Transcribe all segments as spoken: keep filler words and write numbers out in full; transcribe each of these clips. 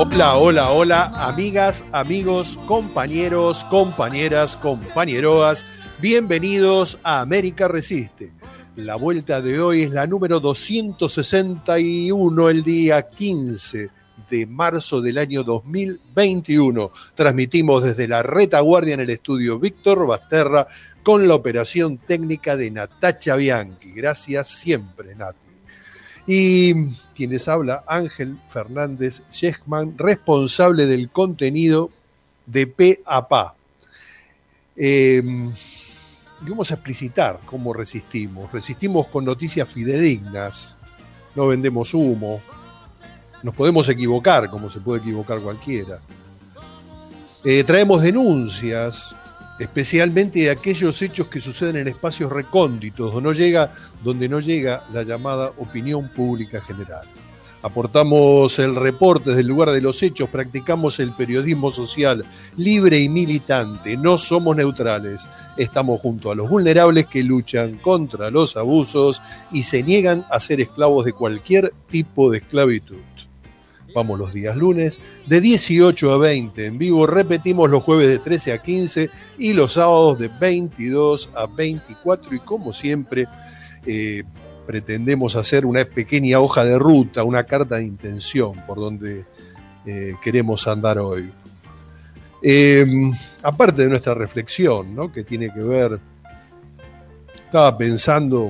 Hola, hola, hola, amigas, amigos, compañeros, compañeras, compañeroas. Bienvenidos a América Resiste. La vuelta de hoy es la número doscientos sesenta y uno, el día quince de marzo del año dos mil veintiuno. Transmitimos desde la retaguardia en el estudio Víctor Basterra con la operación técnica de Natacha Bianchi. Gracias siempre, Nati. Y quienes habla, Ángel Fernández Yechman, responsable del contenido de P A P A. Eh, vamos a explicitar cómo resistimos. Resistimos con noticias fidedignas, no vendemos humo, nos podemos equivocar como se puede equivocar cualquiera. Eh, traemos denuncias, especialmente de aquellos hechos que suceden en espacios recónditos, donde no llega, donde no llega la llamada opinión pública general. Aportamos el reporte desde el lugar de los hechos, practicamos el periodismo social libre y militante, no somos neutrales, estamos junto a los vulnerables que luchan contra los abusos y se niegan a ser esclavos de cualquier tipo de esclavitud. Vamos los días lunes de dieciocho a veinte en vivo, repetimos los jueves de trece a quince y los sábados de veintidós a veinticuatro y como siempre eh, pretendemos hacer una pequeña hoja de ruta, una carta de intención por donde eh, queremos andar hoy. Eh, aparte de nuestra reflexión, ¿no?, que tiene que ver, estaba pensando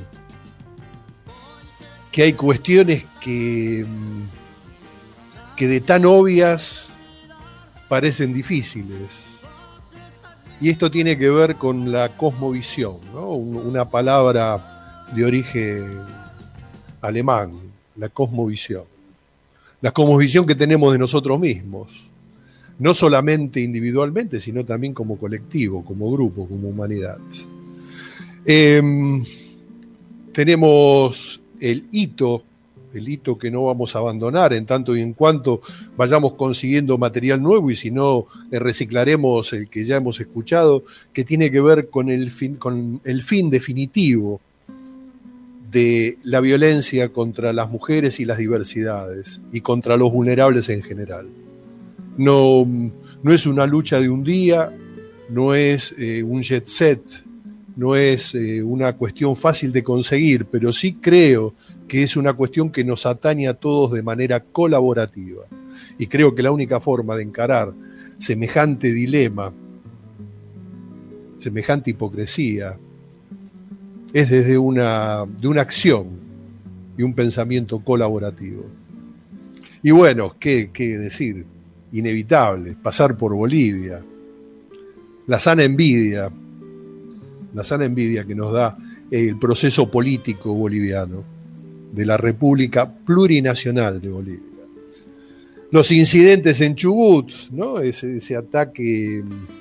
que hay cuestiones que... que de tan obvias parecen difíciles. Y esto tiene que ver con la cosmovisión, ¿no? Una palabra de origen alemán, la cosmovisión. La cosmovisión que tenemos de nosotros mismos, no solamente individualmente, sino también como colectivo, como grupo, como humanidad. Eh, tenemos el hito el hito que no vamos a abandonar en tanto y en cuanto vayamos consiguiendo material nuevo y si no reciclaremos el que ya hemos escuchado, que tiene que ver con el fin, con el fin definitivo de la violencia contra las mujeres y las diversidades y contra los vulnerables en general. No, no es una lucha de un día, no es eh, un jet set, no es eh, una cuestión fácil de conseguir, pero sí creo que es una cuestión que nos atañe a todos de manera colaborativa. Y creo que la única forma de encarar semejante dilema, semejante hipocresía, es desde una, de una acción y un pensamiento colaborativo. Y bueno, ¿qué, qué decir? Inevitable, pasar por Bolivia. La sana envidia, la sana envidia que nos da el proceso político boliviano, de la República Plurinacional de Bolivia. Los incidentes en Chubut, ¿no? Ese, ese ataque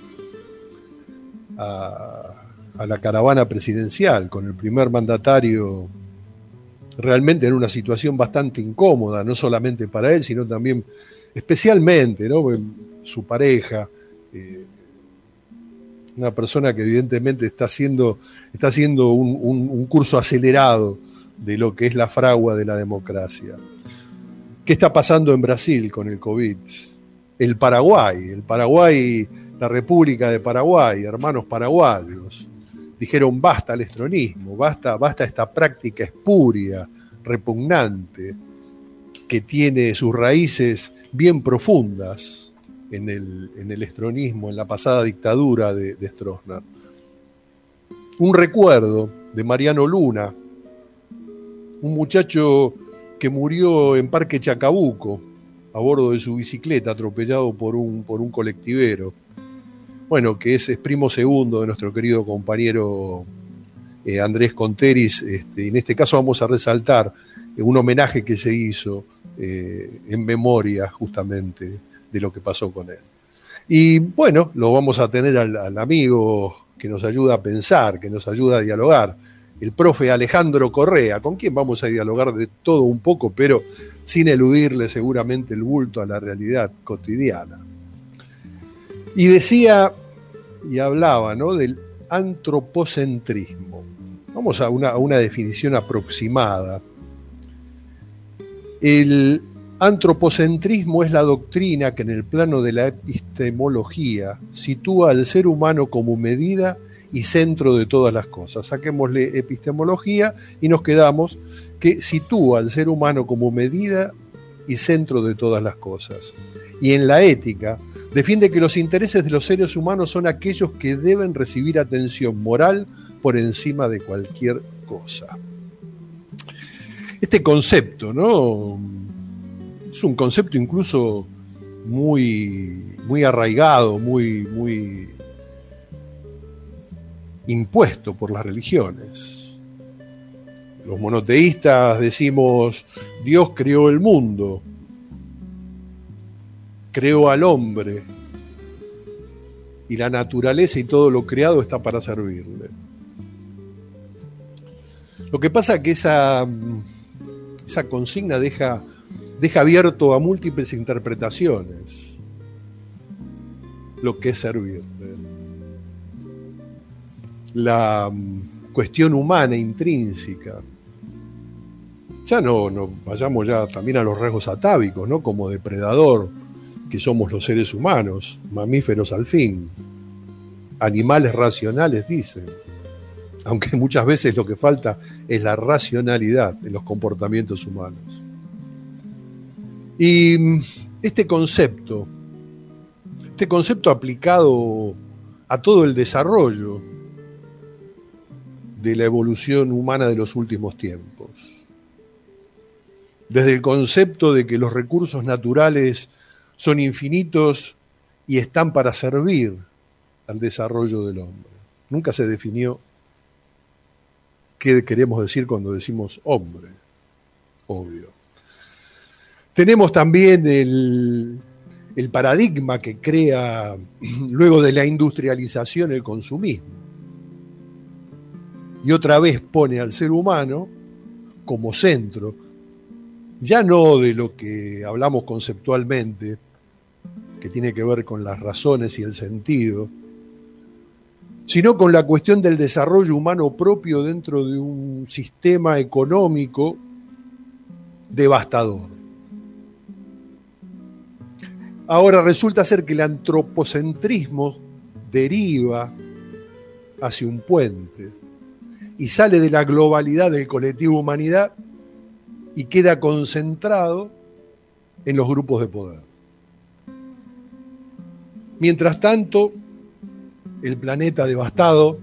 a, a la caravana presidencial con el primer mandatario realmente en una situación bastante incómoda, no solamente para él, sino también especialmente, ¿no?, su pareja, eh, una persona que evidentemente está haciendo, está haciendo un, un, un curso acelerado de lo que es la fragua de la democracia. ¿Qué está pasando en Brasil con el COVID? El Paraguay, el Paraguay, la República de Paraguay, hermanos paraguayos, dijeron basta al estronismo, basta, basta esta práctica espuria, repugnante, que tiene sus raíces bien profundas en el, en el estronismo, en la pasada dictadura de, de Stroessner. Un recuerdo de Mariano Luna, un muchacho que murió en Parque Chacabuco a bordo de su bicicleta, atropellado por un, por un colectivero. Bueno, que es, es primo segundo de nuestro querido compañero eh, Andrés Conteris. Este, en este caso vamos a resaltar eh, un homenaje que se hizo eh, en memoria justamente de lo que pasó con él. Y bueno, lo vamos a tener al, al amigo que nos ayuda a pensar, que nos ayuda a dialogar, el profe Alejandro Correa, con quien vamos a dialogar de todo un poco, pero sin eludirle seguramente el bulto a la realidad cotidiana. Y decía y hablaba, ¿no?, del antropocentrismo. Vamos a una, a una definición aproximada. El Antropocentrismo es la doctrina que en el plano de la epistemología sitúa al ser humano como medida y centro de todas las cosas. Saquémosle epistemología y nos quedamos que sitúa al ser humano como medida y centro de todas las cosas. Y en la ética defiende que los intereses de los seres humanos son aquellos que deben recibir atención moral por encima de cualquier cosa. Este concepto, ¿no?, es un concepto incluso muy, muy arraigado, muy, muy impuesto por las religiones. Los monoteístas decimos, Dios creó el mundo, creó al hombre, y la naturaleza y todo lo creado está para servirle. Lo que pasa es que esa, esa consigna deja, deja abierto a múltiples interpretaciones lo que es servirle. La cuestión humana intrínseca. Ya no, no vayamos ya también a los rasgos atávicos, ¿no?, como depredador, que somos los seres humanos, mamíferos al fin, animales racionales, dicen, aunque muchas veces lo que falta es la racionalidad de los comportamientos humanos. Y este concepto, este concepto aplicado a todo el desarrollo de la evolución humana de los últimos tiempos, desde el concepto de que los recursos naturales son infinitos y están para servir al desarrollo del hombre. Nunca se definió qué queremos decir cuando decimos hombre, obvio. Tenemos también el, el paradigma que crea, luego de la industrialización, el consumismo. Y otra vez pone al ser humano como centro, ya no de lo que hablamos conceptualmente, que tiene que ver con las razones y el sentido, sino con la cuestión del desarrollo humano propio dentro de un sistema económico devastador. Ahora resulta ser que el antropocentrismo deriva hacia un puente y sale de la globalidad del colectivo humanidad y queda concentrado en los grupos de poder. Mientras tanto, el planeta devastado,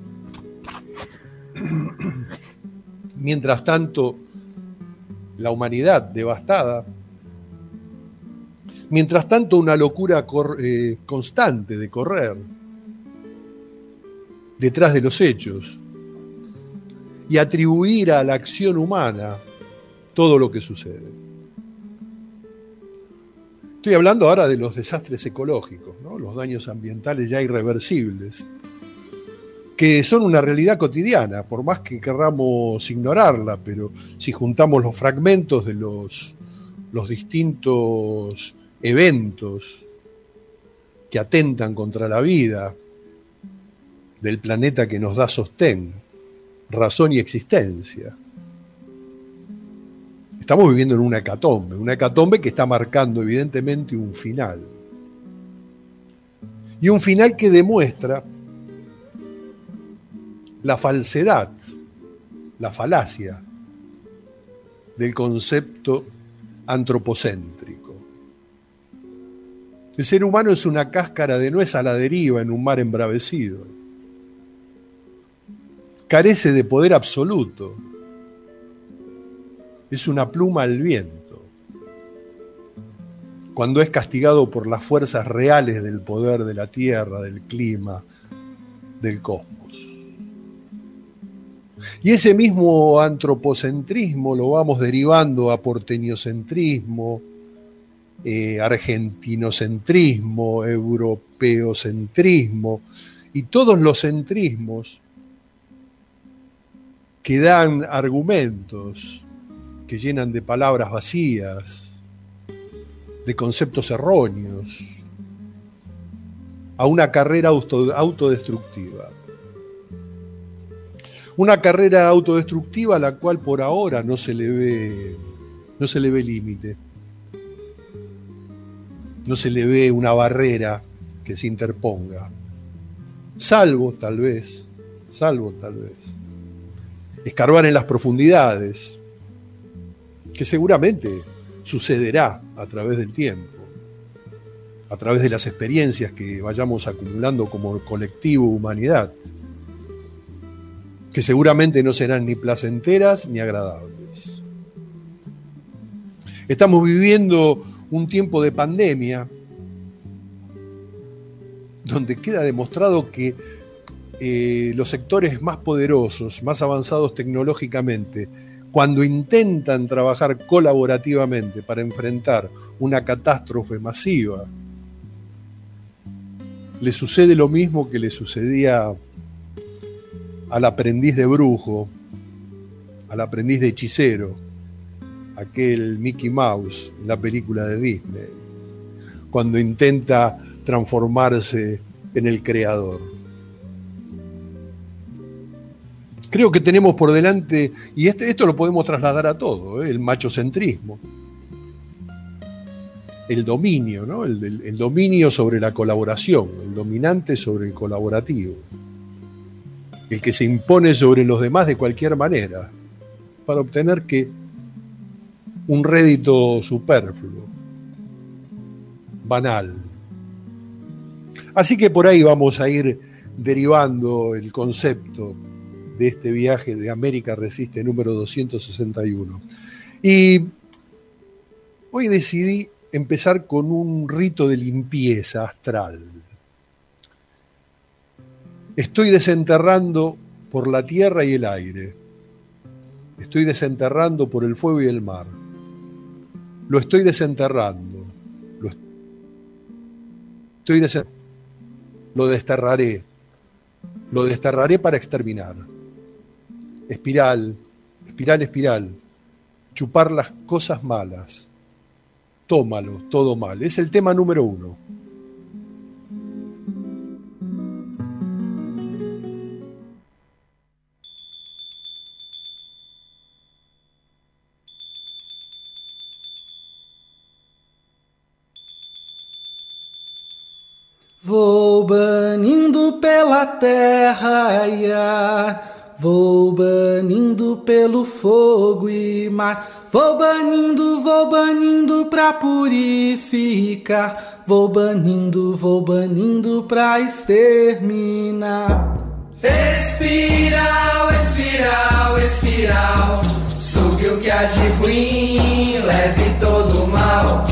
mientras tanto, la humanidad devastada, mientras tanto, una locura cor- eh, constante de correr detrás de los hechos y atribuir a la acción humana todo lo que sucede. Estoy hablando ahora de los desastres ecológicos, ¿no?, los daños ambientales ya irreversibles, que son una realidad cotidiana, por más que querramos ignorarla, pero si juntamos los fragmentos de los, los distintos eventos que atentan contra la vida del planeta que nos da sostén, razón y existencia, estamos viviendo en una hecatombe, una hecatombe que está marcando evidentemente un final. Y un final que demuestra la falsedad, la falacia del concepto antropocéntrico. El ser humano es una cáscara de nuez a la deriva en un mar embravecido. Carece de poder absoluto. Es una pluma al viento. Cuando es castigado por las fuerzas reales del poder de la tierra, del clima, del cosmos. Y ese mismo antropocentrismo lo vamos derivando a porteñocentrismo, eh, argentinocentrismo, europeocentrismo, y todos los centrismos que dan argumentos, que llenan de palabras vacías, de conceptos erróneos, a una carrera auto, autodestructiva. Una carrera autodestructiva a la cual por ahora no se le ve, no se le ve límite. no se le ve una barrera que se interponga. Salvo, tal vez, salvo, tal vez, escarbar en las profundidades, que seguramente sucederá a través del tiempo, a través de las experiencias que vayamos acumulando como colectivo humanidad, que seguramente no serán ni placenteras ni agradables. Estamos viviendo un tiempo de pandemia donde queda demostrado que eh, los sectores más poderosos, más avanzados tecnológicamente, cuando intentan trabajar colaborativamente para enfrentar una catástrofe masiva, le sucede lo mismo que le sucedía al aprendiz de brujo, al aprendiz de hechicero, aquel Mickey Mouse en la película de Disney, cuando intenta transformarse en el creador. Creo que tenemos por delante, y esto, esto lo podemos trasladar a todo, ¿eh? El machocentrismo, el dominio, ¿no? el, el, el dominio sobre la colaboración, el dominante sobre el colaborativo, el que se impone sobre los demás de cualquier manera, para obtener que un rédito superfluo, banal. Así que por ahí vamos a ir derivando el concepto de este viaje de América Resiste número doscientos sesenta y uno. Y hoy decidí empezar con un rito de limpieza astral. Estoy desenterrando por la tierra y el aire. Estoy desenterrando por el fuego y el mar. Lo estoy desenterrando. Lo estoy desenterrando. Lo desterraré. Lo desterraré para exterminar. Espiral, espiral, espiral. Chupar las cosas malas. Tómalo, todo mal. Es el tema número uno. Vou banindo pela terra e ar, vou banindo pelo fogo e mar, vou banindo, vou banindo pra purificar, vou banindo, vou banindo pra exterminar. Espiral, espiral, espiral, sugue o que há de ruim, leve todo o mal.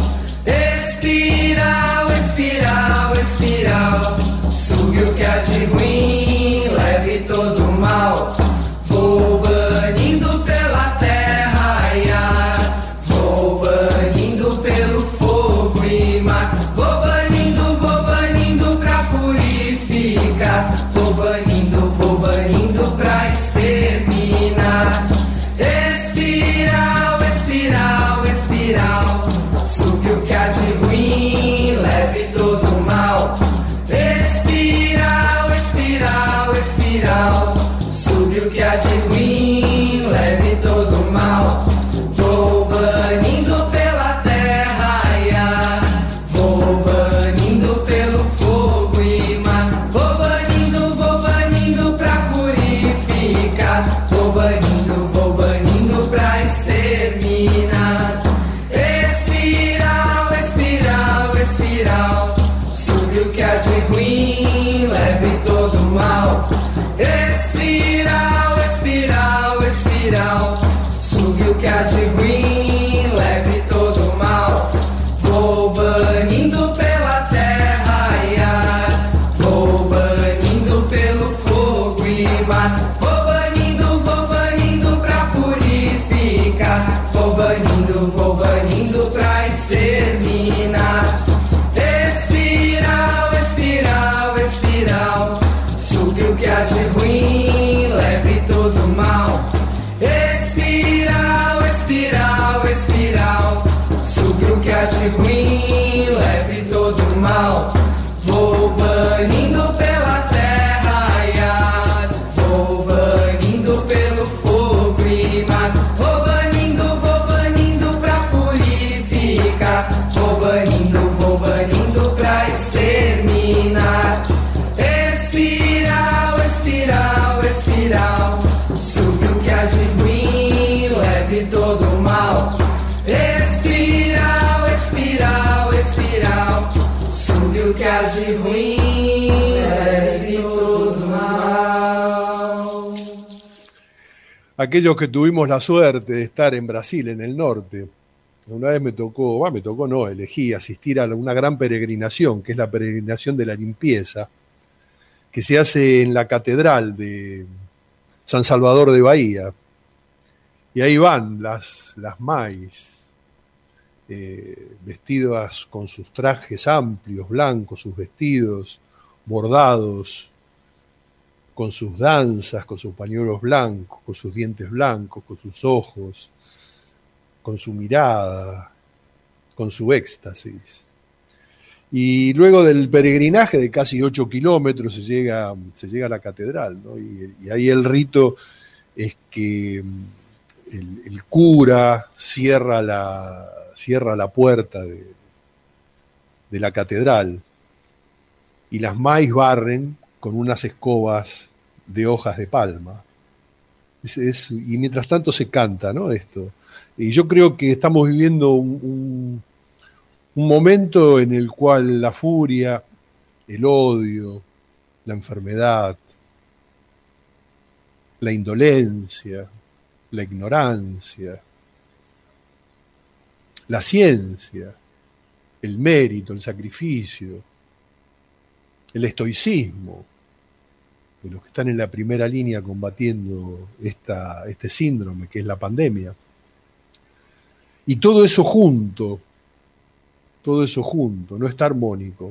Espiral, espiral, espiral, sugue o que há de ruim, leve todo o mal. Vou banindo pela terra e ar, vou banindo pelo fogo e mar, vou banindo, vou banindo pra purificar, vou banindo, vou banindo pra exterminar. Espiral, espiral, espiral, sugue o que há de ruim, leve todo o mal. Espiral, espiral, espiral, sugue o que há de ruim, leve todo o mal. Vou banindo pela terra e ar, vou banindo pelo fogo e mar, vou banindo, vou banindo pra purificar, vou banindo, vou banindo pra exterminar. Espiral, espiral, espiral, sugue o que há de ruim, leve todo o mal. Espiral, espiral, espiral, sugue o que há de ruim, leve todo o mal. Vou banindo pela terra e ar, vou banindo pelo fogo e mar, vou banindo, vou banindo pra purificar, vou banindo, vou banindo pra exterminar. Espiral, espiral, espiral, sugue o que há de ruim, leve todo o mal. Espiral, espiral, espiral, sugue o que há de ruim, leve todo o mal. Vou banindo pela terra e ar, vou banindo pelo fogo e mar, vou banindo, vou banindo pra purificar, há de ruim, leve todo mal. Aquellos que tuvimos la suerte de estar en Brasil, en el norte, una vez me tocó, bah, me tocó no, elegí asistir a una gran peregrinación, que es la peregrinación de la limpieza, que se hace en la catedral de San Salvador de Bahía. Y ahí van las, las maíz, eh, vestidas con sus trajes amplios, blancos, sus vestidos bordados, con sus danzas, con sus pañuelos blancos, con sus dientes blancos, con sus ojos, con su mirada, con su éxtasis. Y luego del peregrinaje de casi ocho kilómetros se llega, se llega a la catedral, ¿no? Y, y ahí el rito es que el, el cura cierra la, cierra la puerta de, de la catedral y las maíz barren con unas escobas de hojas de palma. Es, es, y mientras tanto se canta, ¿no? Esto. Y yo creo que estamos viviendo un, un, un momento en el cual la furia, el odio, la enfermedad, la indolencia, la ignorancia, la ciencia, el mérito, el sacrificio, el estoicismo, de los que están en la primera línea combatiendo esta, este síndrome que es la pandemia. Y todo eso junto, todo eso junto, no está armónico.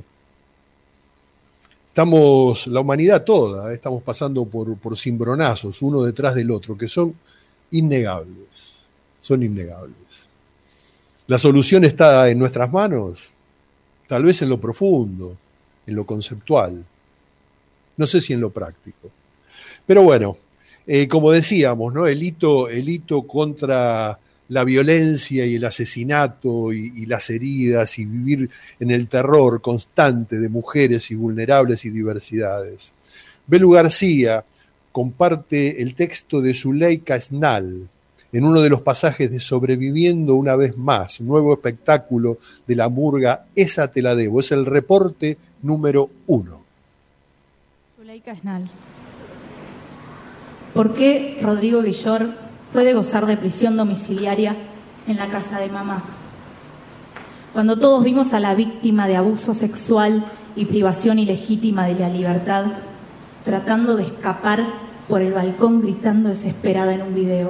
Estamos, la humanidad toda, estamos pasando por, por cimbronazos, uno detrás del otro, que son innegables, son innegables. La solución está en nuestras manos, tal vez en lo profundo, en lo conceptual, no sé si en lo práctico. Pero bueno, eh, como decíamos, ¿no? El hito, el hito contra la violencia y el asesinato y, y las heridas y vivir en el terror constante de mujeres y vulnerables y diversidades. Belu García comparte el texto de Zuleika Snal en uno de los pasajes de Sobreviviendo una vez más, nuevo espectáculo de la murga Esa te la debo. Es el reporte número uno. Zuleika Snal. ¿Por qué Rodrigo Guillor puede gozar de prisión domiciliaria en la casa de mamá? Cuando todos vimos a la víctima de abuso sexual y privación ilegítima de la libertad, tratando de escapar por el balcón gritando desesperada en un video.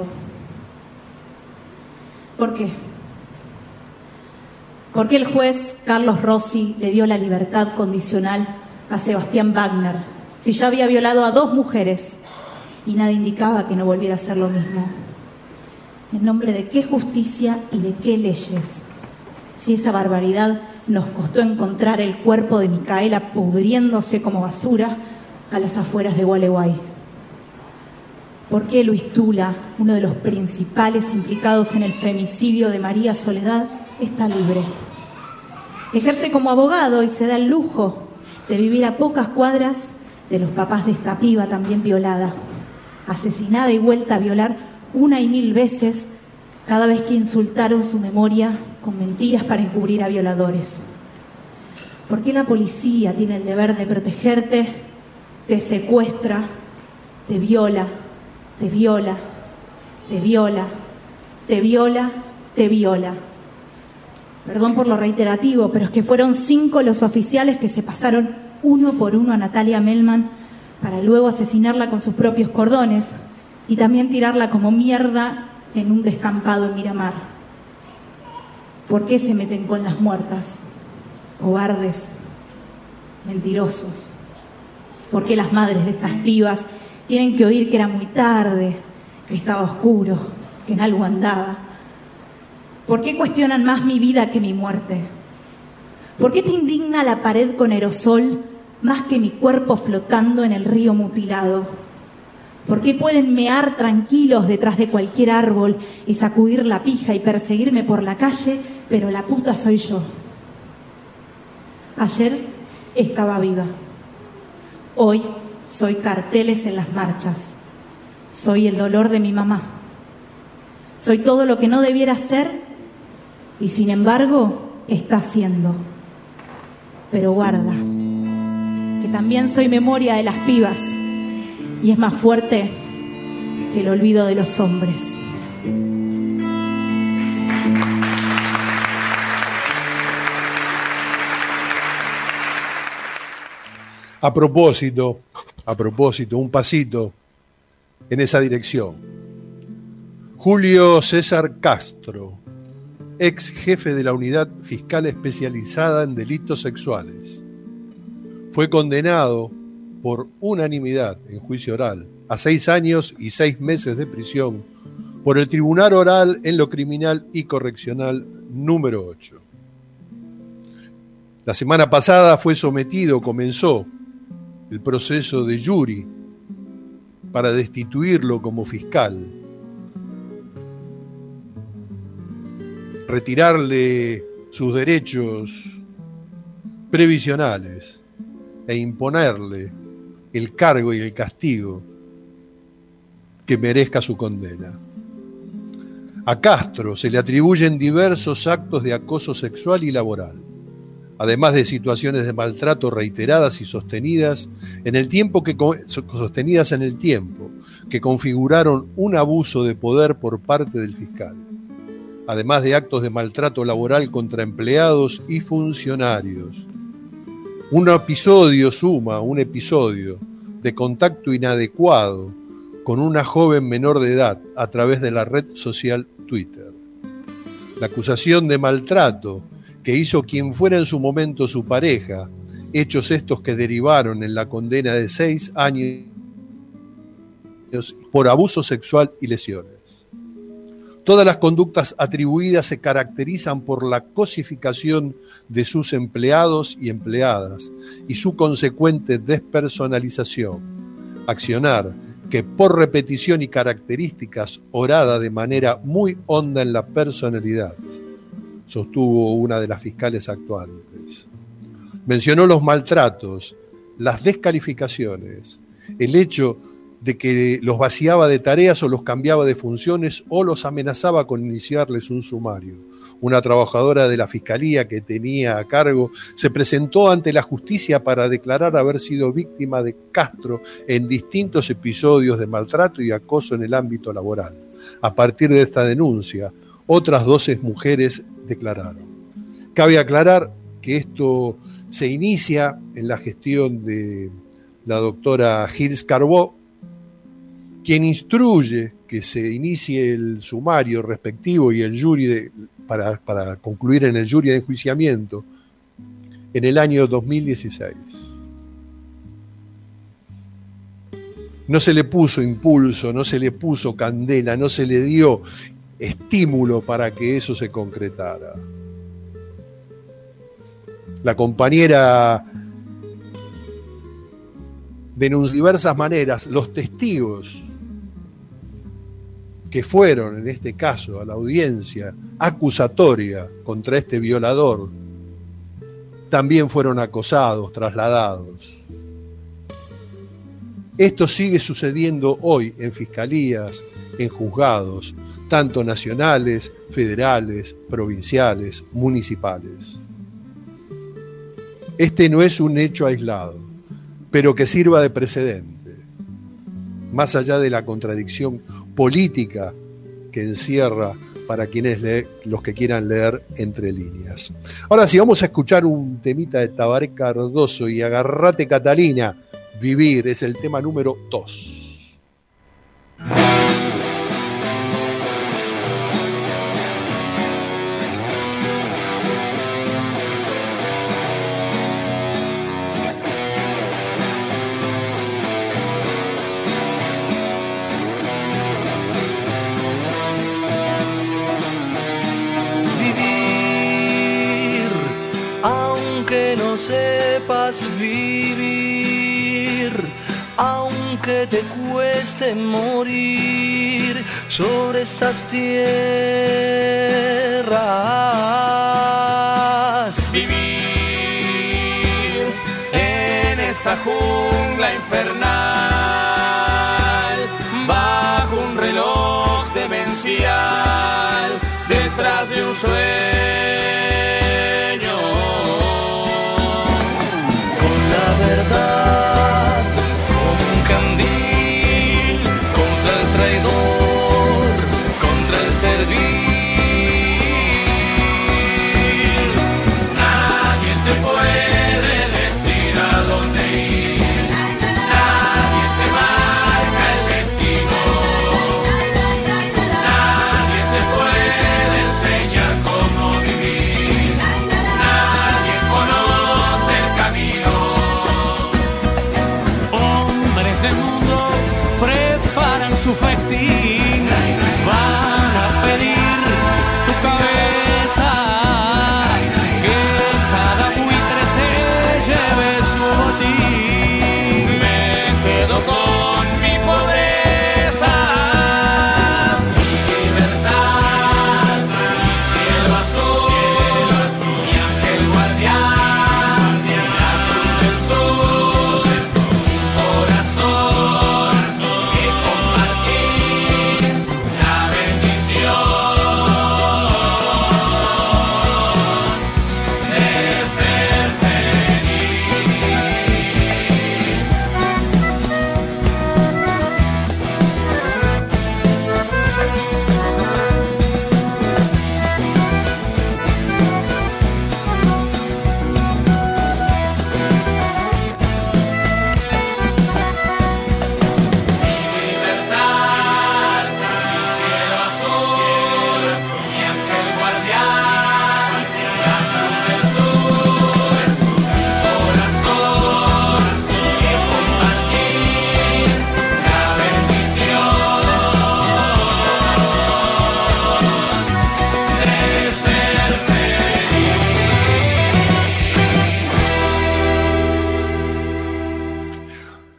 ¿Por qué? ¿Por qué el juez Carlos Rossi le dio la libertad condicional a Sebastián Wagner si ya había violado a dos mujeres y nada indicaba que no volviera a hacer lo mismo? ¿En nombre de qué justicia y de qué leyes? Si esa barbaridad nos costó encontrar el cuerpo de Micaela pudriéndose como basura a las afueras de Gualeguay. ¿Por qué Luis Tula, uno de los principales implicados en el femicidio de María Soledad, está libre? Ejerce como abogado y se da el lujo de vivir a pocas cuadras de los papás de esta piba también violada, asesinada y vuelta a violar una y mil veces cada vez que insultaron su memoria con mentiras para encubrir a violadores. ¿Por qué la policía tiene el deber de protegerte, te secuestra, te viola, te viola, te viola, te viola, te viola? Perdón por lo reiterativo, pero es que fueron cinco los oficiales que se pasaron uno por uno a Natalia Melman para luego asesinarla con sus propios cordones y también tirarla como mierda en un descampado en Miramar. ¿Por qué se meten con las muertas? Cobardes, mentirosos. ¿Por qué las madres de estas pibas tienen que oír que era muy tarde, que estaba oscuro, que en algo andaba? ¿Por qué cuestionan más mi vida que mi muerte? ¿Por qué te indigna la pared con aerosol más que mi cuerpo flotando en el río mutilado? ¿Por qué pueden mear tranquilos detrás de cualquier árbol y sacudir la pija y perseguirme por la calle, pero la puta soy yo? Ayer estaba viva. Hoy soy carteles en las marchas. Soy el dolor de mi mamá. Soy todo lo que no debiera ser y sin embargo está siendo. Pero guarda, que también soy memoria de las pibas y es más fuerte que el olvido de los hombres. A propósito, a propósito, un pasito en esa dirección. Julio César Castro, ex jefe de la Unidad Fiscal Especializada en Delitos Sexuales, fue condenado por unanimidad en juicio oral a seis años y seis meses de prisión por el Tribunal Oral en lo Criminal y Correccional número ocho. La semana pasada fue sometido, comenzó el proceso de jury para destituirlo como fiscal, retirarle sus derechos previsionales e imponerle el cargo y el castigo que merezca su condena. A Castro se le atribuyen diversos actos de acoso sexual y laboral, además de situaciones de maltrato reiteradas y sostenidas en el tiempo que sostenidas en el tiempo que configuraron un abuso de poder por parte del fiscal, además de actos de maltrato laboral contra empleados y funcionarios. Un episodio suma, un episodio de contacto inadecuado con una joven menor de edad a través de la red social Twitter. La acusación de maltrato que hizo quien fuera en su momento su pareja, hechos estos que derivaron en la condena de seis años por abuso sexual y lesiones. Todas las conductas atribuidas se caracterizan por la cosificación de sus empleados y empleadas y su consecuente despersonalización, accionar que por repetición y características orada de manera muy honda en la personalidad, sostuvo una de las fiscales actuantes. Mencionó los maltratos, las descalificaciones, el hecho de que los vaciaba de tareas o los cambiaba de funciones o los amenazaba con iniciarles un sumario. Una trabajadora de la fiscalía que tenía a cargo se presentó ante la justicia para declarar haber sido víctima de Castro en distintos episodios de maltrato y acoso en el ámbito laboral. A partir de esta denuncia, otras doce mujeres declararon. Cabe aclarar que esto se inicia en la gestión de la doctora Gilles Carbó, quien instruye que se inicie el sumario respectivo y el jury de, para, para concluir en el jury de enjuiciamiento en el año dos mil dieciséis. No se le puso impulso, no se le puso candela, no se le dio estímulo para que eso se concretara. La compañera denunció de diversas maneras, los testigos que fueron, en este caso, a la audiencia acusatoria contra este violador, también fueron acosados, trasladados. Esto sigue sucediendo hoy en fiscalías, en juzgados, tanto nacionales, federales, provinciales, municipales. Este no es un hecho aislado, pero que sirva de precedente, más allá de la contradicción política que encierra para quienes lee, los que quieran leer entre líneas. Ahora sí, vamos a escuchar un temita de Tabaré Cardoso y Agarrate Catalina, Vivir, es el tema número dos. Sepas vivir, aunque te cueste morir sobre estas tierras. Vivir en esta jungla infernal, bajo un reloj demencial, detrás de un sueño. Verdad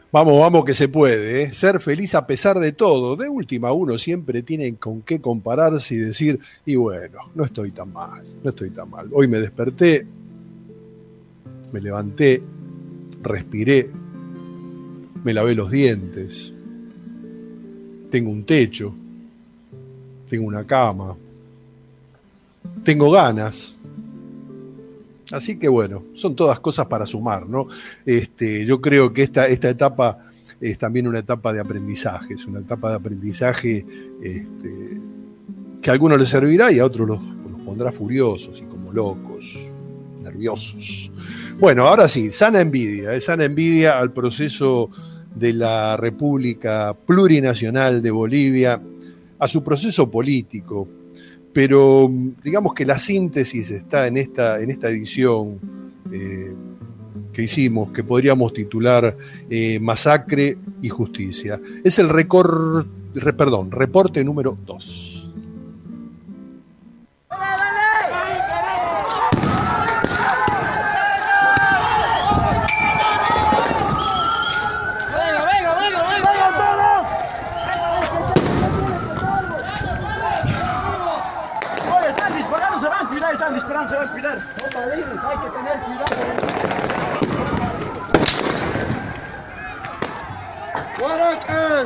Vamos, vamos que se puede, ¿eh? Ser feliz a pesar de todo. De última, uno siempre tiene con qué compararse y decir, y bueno, no estoy tan mal, no estoy tan mal. Hoy me desperté, me levanté, respiré, me lavé los dientes, tengo un techo, tengo una cama, tengo ganas. Así que bueno, son todas cosas para sumar, ¿no? Este, yo creo que esta, esta etapa es también una etapa de aprendizaje, es una etapa de aprendizaje este, que a algunos les servirá y a otros los, los pondrá furiosos y como locos, nerviosos. Bueno, ahora sí, sana envidia, ¿eh? Sana envidia al proceso de la República Plurinacional de Bolivia, a su proceso político. Pero digamos que la síntesis está en esta, en esta edición eh, que hicimos, que podríamos titular eh, Masacre y Justicia. Es el recor, re, perdón, reporte número dos. Están disparando, se va a empinar. Son balines, hay que tener cuidado. ¡Guaracas!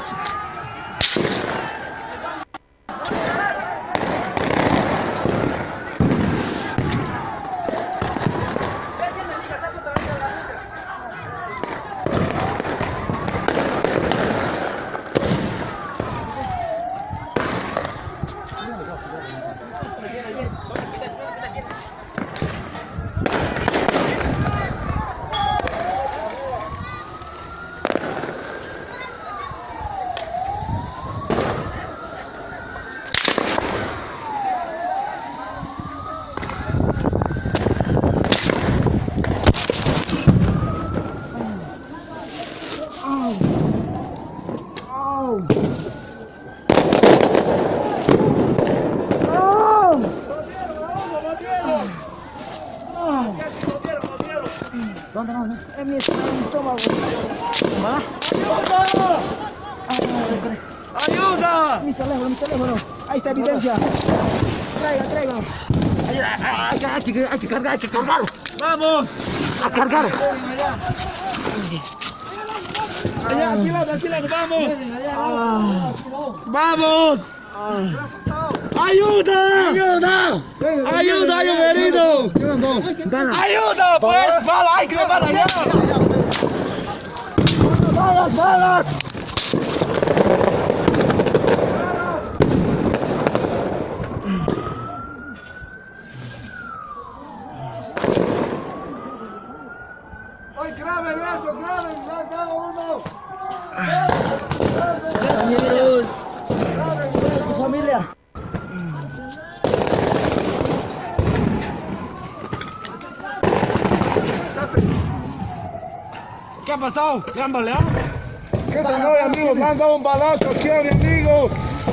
En mi estómago. ¡Ayuda! Mi teléfono, mi teléfono. Ahí está evidencia. Traiga, traiga. Hay, hay, hay, que, hay que cargar, hay que cargar. ¡Vamos! A cargar. Allá, aquí lado, aquí lado, vamos. ¡Vamos! ¡Ayuda! ¡Ayuda! ¡Ayuda, hay un herido! ¡Ayuda! ¡Pues! ¡Bala! ¡Hay que bala allá! ¡Balas, balas! ¡Ay, graben eso! ¡Graben! ¡Cada uno! Compañeros, tu familia. ¿Qué ha pasado? ¿Le han baleado? ¿Qué tal hoy, amigos? Me han dado un balazo aquí a mi amigo.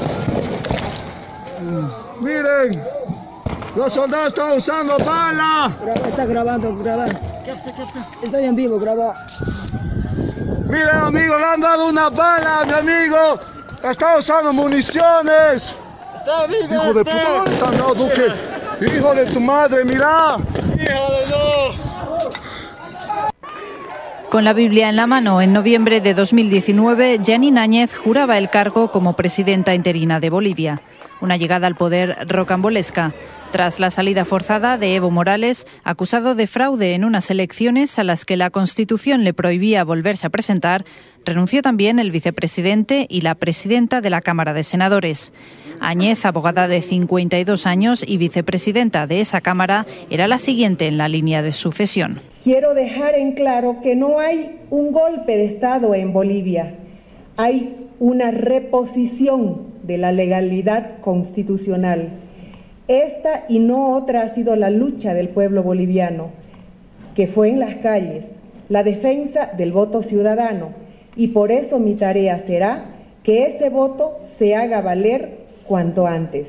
Miren, los soldados están usando bala. Graba, está grabando, grabando. Estoy en vivo, graba. Miren, amigos, le han dado una bala a mi amigo. Está usando municiones. Está vivo. Hijo de puta, ¿dónde está? No, Duque. Hijo de tu madre, mira. Hijo de Dios. Con la Biblia en la mano, en noviembre de dos mil diecinueve, Jeanine Áñez juraba el cargo como presidenta interina de Bolivia. Una llegada al poder rocambolesca. Tras la salida forzada de Evo Morales, acusado de fraude en unas elecciones a las que la Constitución le prohibía volverse a presentar, renunció también el vicepresidente y la presidenta de la Cámara de Senadores. Áñez, abogada de cincuenta y dos años y vicepresidenta de esa Cámara, era la siguiente en la línea de sucesión. Quiero dejar en claro que no hay un golpe de Estado en Bolivia. Hay una reposición de la legalidad constitucional. Esta y no otra ha sido la lucha del pueblo boliviano, que fue en las calles, la defensa del voto ciudadano, y por eso mi tarea será que ese voto se haga valer cuanto antes.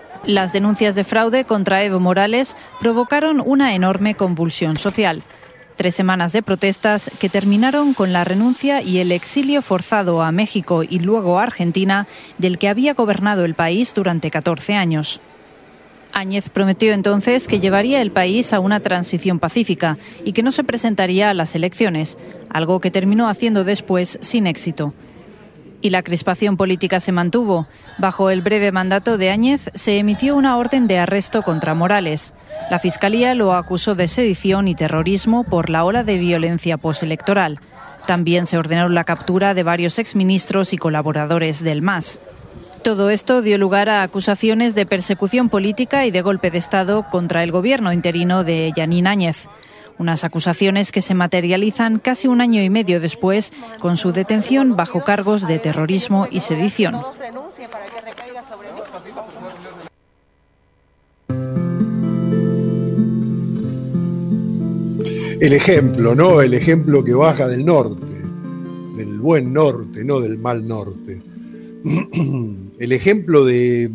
Las denuncias de fraude contra Evo Morales provocaron una enorme convulsión social. Tres semanas de protestas que terminaron con la renuncia y el exilio forzado a México y luego a Argentina del que había gobernado el país durante catorce años. Áñez prometió entonces que llevaría el país a una transición pacífica y que no se presentaría a las elecciones, algo que terminó haciendo después sin éxito. Y la crispación política se mantuvo. Bajo el breve mandato de Áñez se emitió una orden de arresto contra Morales. La Fiscalía lo acusó de sedición y terrorismo por la ola de violencia postelectoral. También se ordenó la captura de varios exministros y colaboradores del M A S. Todo esto dio lugar a acusaciones de persecución política y de golpe de Estado contra el gobierno interino de Jeanine Áñez. Unas acusaciones que se materializan casi un año y medio después con su detención bajo cargos de terrorismo y sedición. El ejemplo, ¿no? El ejemplo que baja del norte, del buen norte, no del mal norte. El ejemplo de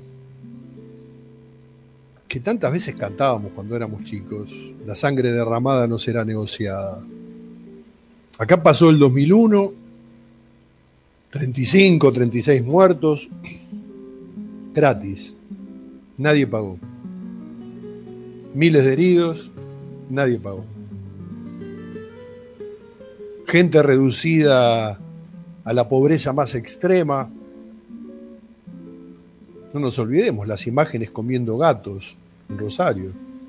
que tantas veces cantábamos cuando éramos chicos: la sangre derramada no será negociada. Acá pasó el dos mil uno, treinta y cinco, treinta y seis muertos, gratis, nadie pagó. Miles de heridos, nadie pagó. Gente reducida a la pobreza más extrema. No nos olvidemos las imágenes comiendo gatos en Rosario.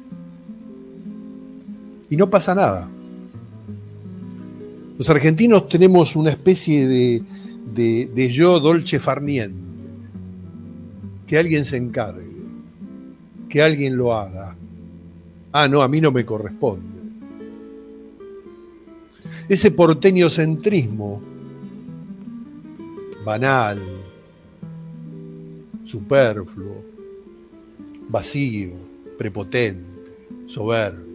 Y no pasa nada. Los argentinos tenemos una especie de, de, de yo dolce far niente. Que alguien se encargue. Que alguien lo haga. Ah, no, a mí no me corresponde. Ese porteñocentrismo banal, superfluo, vacío, prepotente, soberbio,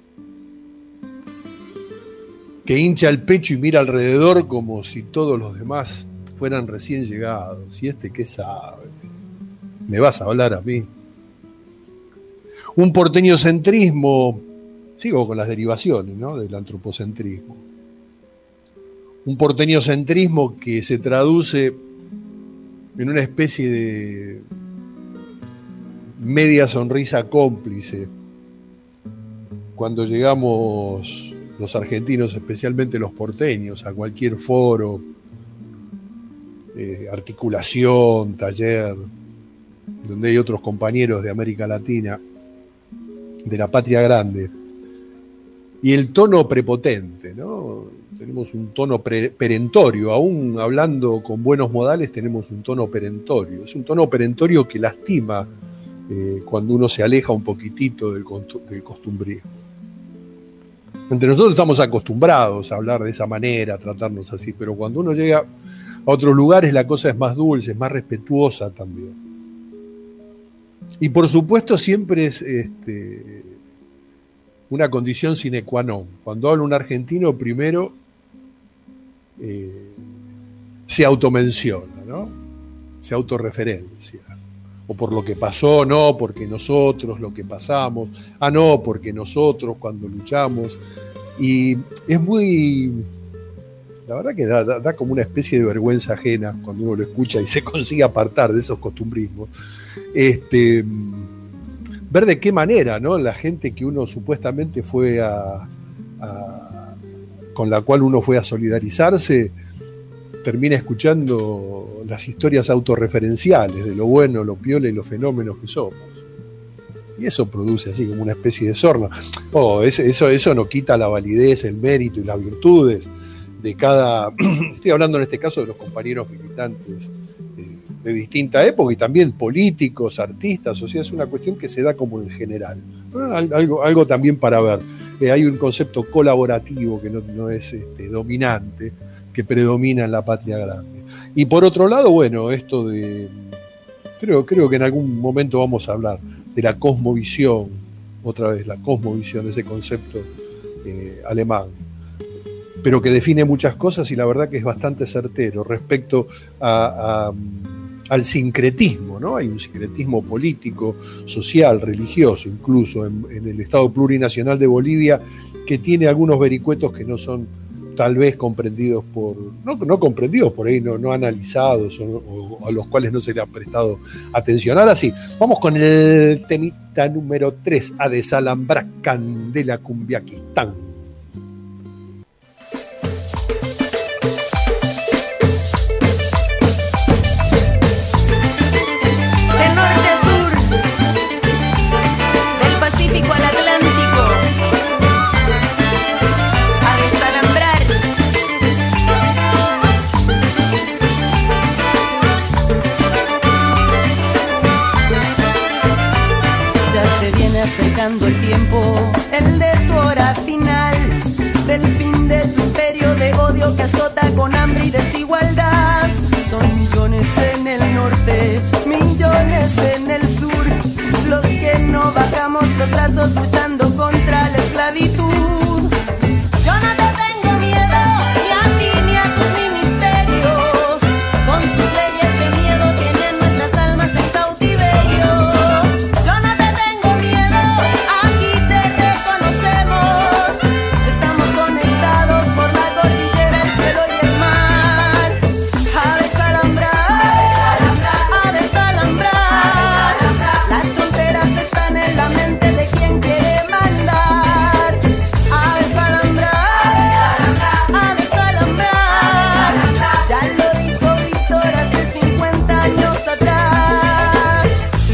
que hincha el pecho y mira alrededor como si todos los demás fueran recién llegados. ¿Y este qué sabe? ¿Me vas a hablar a mí? Un porteñocentrismo, sigo con las derivaciones, ¿no?, del antropocentrismo. Un porteñocentrismo que se traduce en una especie de media sonrisa cómplice cuando llegamos los argentinos, especialmente los porteños, a cualquier foro, eh, articulación, taller, donde hay otros compañeros de América Latina, de la patria grande, y el tono prepotente, ¿no? Tenemos un tono pre- perentorio, aún hablando con buenos modales tenemos un tono perentorio. Es un tono perentorio que lastima eh, cuando uno se aleja un poquitito del, del costumbrismo. Entre nosotros estamos acostumbrados a hablar de esa manera, a tratarnos así, pero cuando uno llega a otros lugares la cosa es más dulce, es más respetuosa también. Y por supuesto siempre es este, una condición sine qua non. Cuando habla un argentino, primero eh, se automenciona, ¿no? Se autorreferencia. O por lo que pasó, no, porque nosotros lo que pasamos, ah, no, porque nosotros cuando luchamos. Y es muy, la verdad que da, da, da como una especie de vergüenza ajena cuando uno lo escucha y se consigue apartar de esos costumbrismos. Este, ver de qué manera, ¿no?, la gente que uno supuestamente fue a, a con la cual uno fue a solidarizarse, termina escuchando las historias autorreferenciales de lo bueno, lo piola y los fenómenos que somos. Y eso produce así como una especie de sorna. Oh, eso, eso, eso no quita la validez, el mérito y las virtudes de cada... Estoy hablando en este caso de los compañeros militantes eh, de distinta época y también políticos, artistas, o sea, es una cuestión que se da como en general. Algo, algo también para ver. Eh, hay un concepto colaborativo que no, no es este, dominante, que predomina en la patria grande. Y por otro lado, bueno, esto de... Creo, creo que en algún momento vamos a hablar de la cosmovisión, otra vez, la cosmovisión, ese concepto eh, alemán, pero que define muchas cosas y la verdad que es bastante certero respecto a, a, al sincretismo, ¿no? Hay un sincretismo político, social, religioso, incluso en, en el Estado plurinacional de Bolivia, que tiene algunos vericuetos que no son tal vez comprendidos por, no, no comprendidos por ahí, no, no analizados, o, o a los cuales no se le ha prestado atención. Ahora sí, vamos con el temita número tres, a desalambrar Candela Cumbiaquistán. Acercando el tiempo, el de tu hora final, del fin de tu imperio de odio que azota con hambre y desigualdad. Son millones en el norte, millones en el sur, los que no bajamos los brazos luchando contra la esclavitud. Yo no te tengo miedo, ni a ti ni a tus ministerios, con sus leyes de miedo tienen nuestras almas en cautiverio. Yo no te tengo miedo, aquí te reconocemos, estamos conectados por la cordillera, el cielo y el mar. A desalambrar, a desalambrar, las fronteras están en la mente de quien quiere mandar. A desalambrar, a desalambrar, ya lo dijo Víctor hace cincuenta años atrás.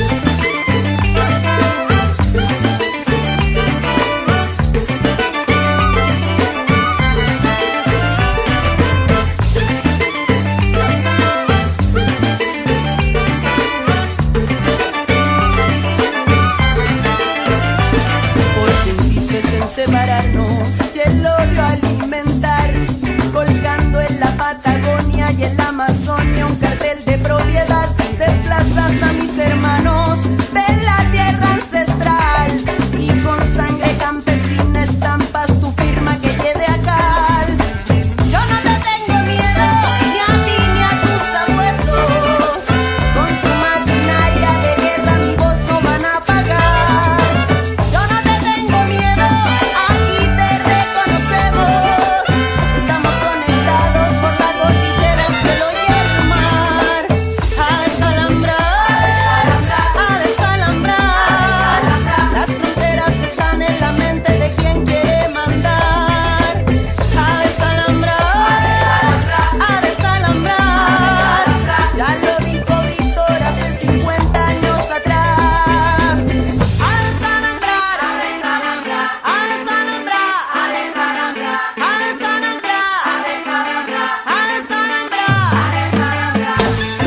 Porque insistes en separarnos y el odio alimentar, colgando en la Patagonia y en la Amazonia un cartel de propiedad. Desplazas a mis hermanos de la tierra ancestral y con sangre campesina estampas tu firma que lleve a cal. Yo no te tengo miedo, ni a ti ni a tus sabuesos, con su maquinaria de guerra mi voz no van a apagar. Yo no te tengo miedo, aquí te reconocemos, estamos conectados por la cordillera, el cielo y el mar. A desalambrar, a desalambrar, las fronteras están en la mente de quien quiere mandar. A desalambrar, a desalambrar, ya lo dijo Víctor hace cincuenta años atrás. A desalambrar, a desalambrar, a desalambrar, a desalambrar, a desalambrar, a desalambrar, a desalambrar.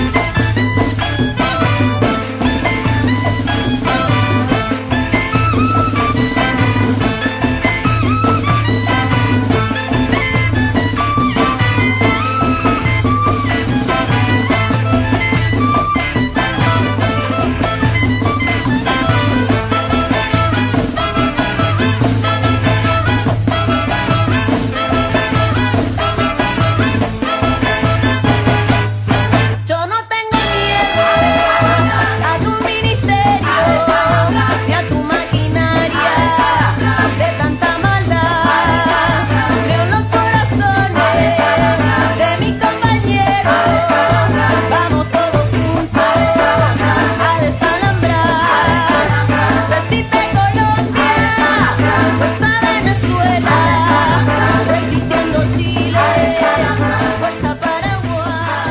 Yo no tengo miedo a tu ministerio, ni a tu maquinaria de tanta maldad. Creo en los corazones de mis compañeros, vamos todos juntos a desalambrar. Resiste Colombia, fuerza Venezuela, resistiendo Chile, fuerza Paraguay.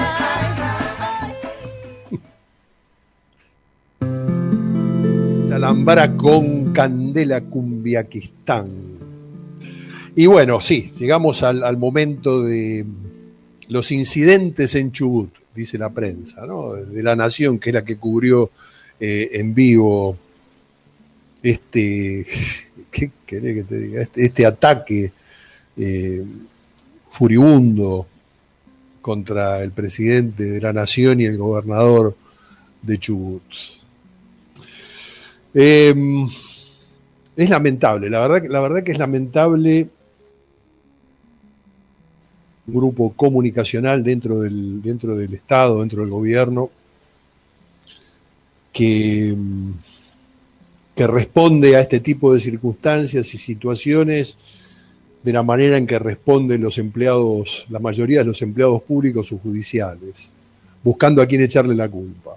Desalambrar con Candela Cumbiaquistán. Y bueno, sí, llegamos al, al momento de los incidentes en Chubut, dice la prensa, ¿no? De La Nación, que es la que cubrió eh, en vivo este, ¿qué querés que te diga? Este, este ataque eh, furibundo contra el presidente de La Nación y el gobernador de Chubut. Eh, es lamentable, la verdad, la verdad que es lamentable un grupo comunicacional dentro del, dentro del Estado, dentro del gobierno, que, que responde a este tipo de circunstancias y situaciones de la manera en que responden los empleados, la mayoría de los empleados públicos o judiciales, buscando a quién echarle la culpa.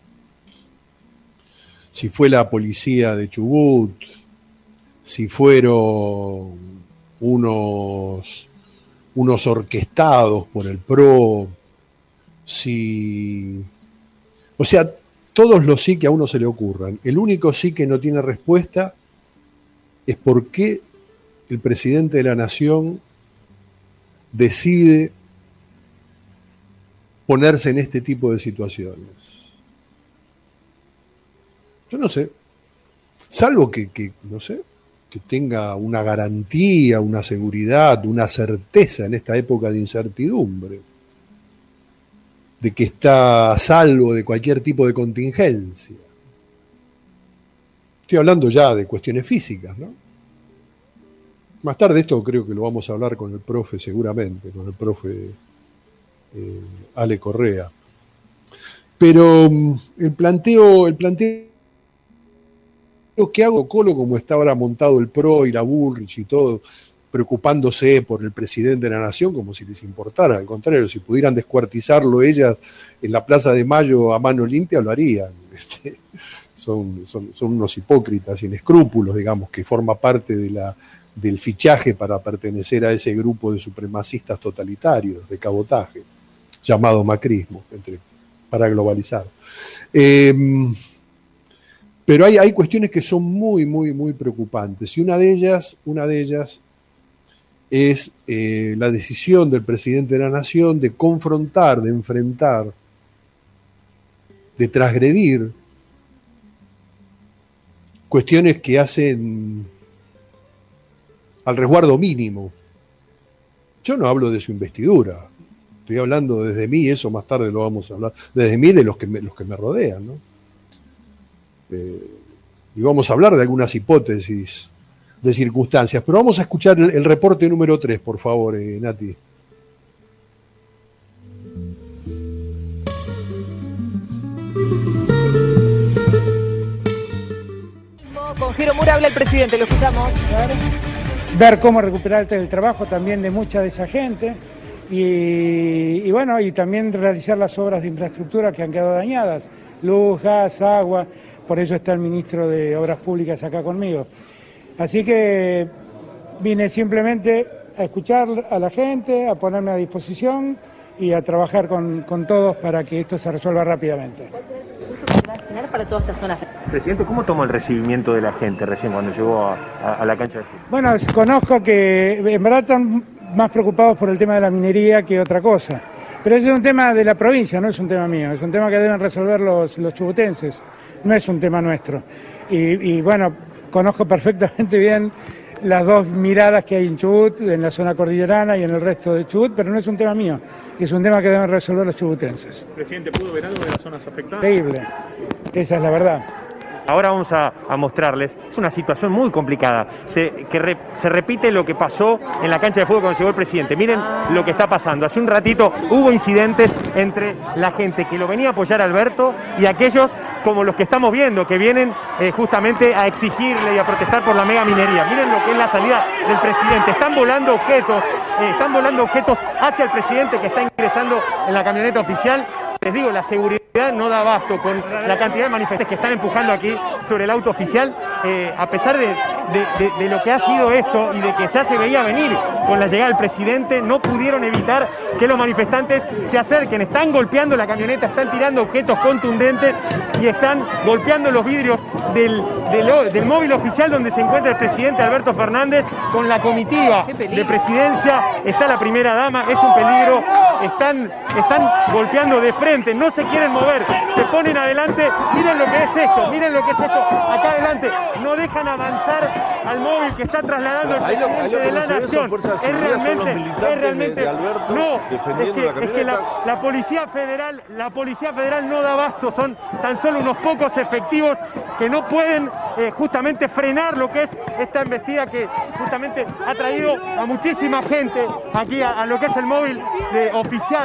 Si fue la policía de Chubut, si fueron unos, unos orquestados por el P R O, si... O sea, todos los sí que a uno se le ocurran. El único sí que no tiene respuesta es por qué el presidente de la Nación decide ponerse en este tipo de situaciones. Yo no sé, salvo que, que, no sé, que tenga una garantía, una seguridad, una certeza en esta época de incertidumbre, de que está a salvo de cualquier tipo de contingencia. Estoy hablando ya de cuestiones físicas, ¿no? Más tarde esto creo que lo vamos a hablar con el profe seguramente, con el profe eh, Ale Correa. Pero el planteo, el planteo que hago Colo, como está ahora montado el P R O y la Bullrich y todo, preocupándose por el presidente de la Nación como si les importara, al contrario, si pudieran descuartizarlo ellas en la Plaza de Mayo a mano limpia lo harían. Este, son, son, son unos hipócritas sin escrúpulos, digamos, que forma parte de la, del fichaje para pertenecer a ese grupo de supremacistas totalitarios, de cabotaje, llamado macrismo, entre, para globalizar. Eh, pero hay, hay cuestiones que son muy, muy, muy preocupantes, y una de ellas, una de ellas es eh, la decisión del presidente de la Nación de confrontar, de enfrentar, de transgredir cuestiones que hacen al resguardo mínimo. Yo no hablo de su investidura, estoy hablando desde mí, eso más tarde lo vamos a hablar, desde mí de los que me, los que me rodean, ¿no? Eh, y vamos a hablar de algunas hipótesis de circunstancias, pero vamos a escuchar el, el reporte número tres, por favor, eh, Nati. Con Jero Mura habla el presidente, lo escuchamos. Ver cómo recuperar el trabajo también de mucha de esa gente y, y bueno, y también realizar las obras de infraestructura que han quedado dañadas, luz, gas, agua, por eso está el ministro de Obras Públicas acá conmigo. Así que vine simplemente a escuchar a la gente, a ponerme a disposición y a trabajar con, con todos para que esto se resuelva rápidamente. Para toda esta zona. Presidente, ¿cómo tomó el recibimiento de la gente recién cuando llegó a, a, a la cancha de fútbol? Bueno, conozco que en verdad están más preocupados por el tema de la minería que otra cosa. Pero ese es un tema de la provincia, no es un tema mío, es un tema que deben resolver los, los chubutenses, no es un tema nuestro. Y, y bueno, conozco perfectamente bien las dos miradas que hay en Chubut, en la zona cordillerana y en el resto de Chubut, pero no es un tema mío, es un tema que deben resolver los chubutenses. Presidente, ¿pudo ver algo de las zonas afectadas? Increíble, esa es la verdad. Ahora vamos a, a mostrarles, es una situación muy complicada, se, que re, se repite lo que pasó en la cancha de fútbol cuando llegó el presidente. Miren lo que está pasando, hace un ratito hubo incidentes entre la gente que lo venía a apoyar a Alberto y aquellos como los que estamos viendo, que vienen eh, justamente a exigirle y a protestar por la mega minería. Miren lo que es la salida del presidente, están volando objetos, eh, están volando objetos hacia el presidente que está ingresando en la camioneta oficial. Les digo, la seguridad no da abasto con la cantidad de manifestantes que están empujando aquí sobre el auto oficial, eh, a pesar de, de, de, de lo que ha sido esto y de que ya se veía venir con la llegada del presidente, no pudieron evitar que los manifestantes se acerquen, están golpeando la camioneta, están tirando objetos contundentes y están golpeando los vidrios del, del, del móvil oficial donde se encuentra el presidente Alberto Fernández con la comitiva de presidencia, está la primera dama, es un peligro, están, están golpeando de frente, no se quieren mover, se ponen adelante, miren lo que es esto, miren lo que es esto, acá adelante, no dejan avanzar al móvil que está trasladando el presidente ahí lo, ahí lo de la Nación. Es realmente, es realmente, de, de Alberto, no, es que, la, es que la, la Policía Federal, la Policía Federal no da abasto, son tan solo unos pocos efectivos que no pueden eh, justamente frenar lo que es esta embestida que justamente ha traído a muchísima gente aquí a, a lo que es el móvil de, oficial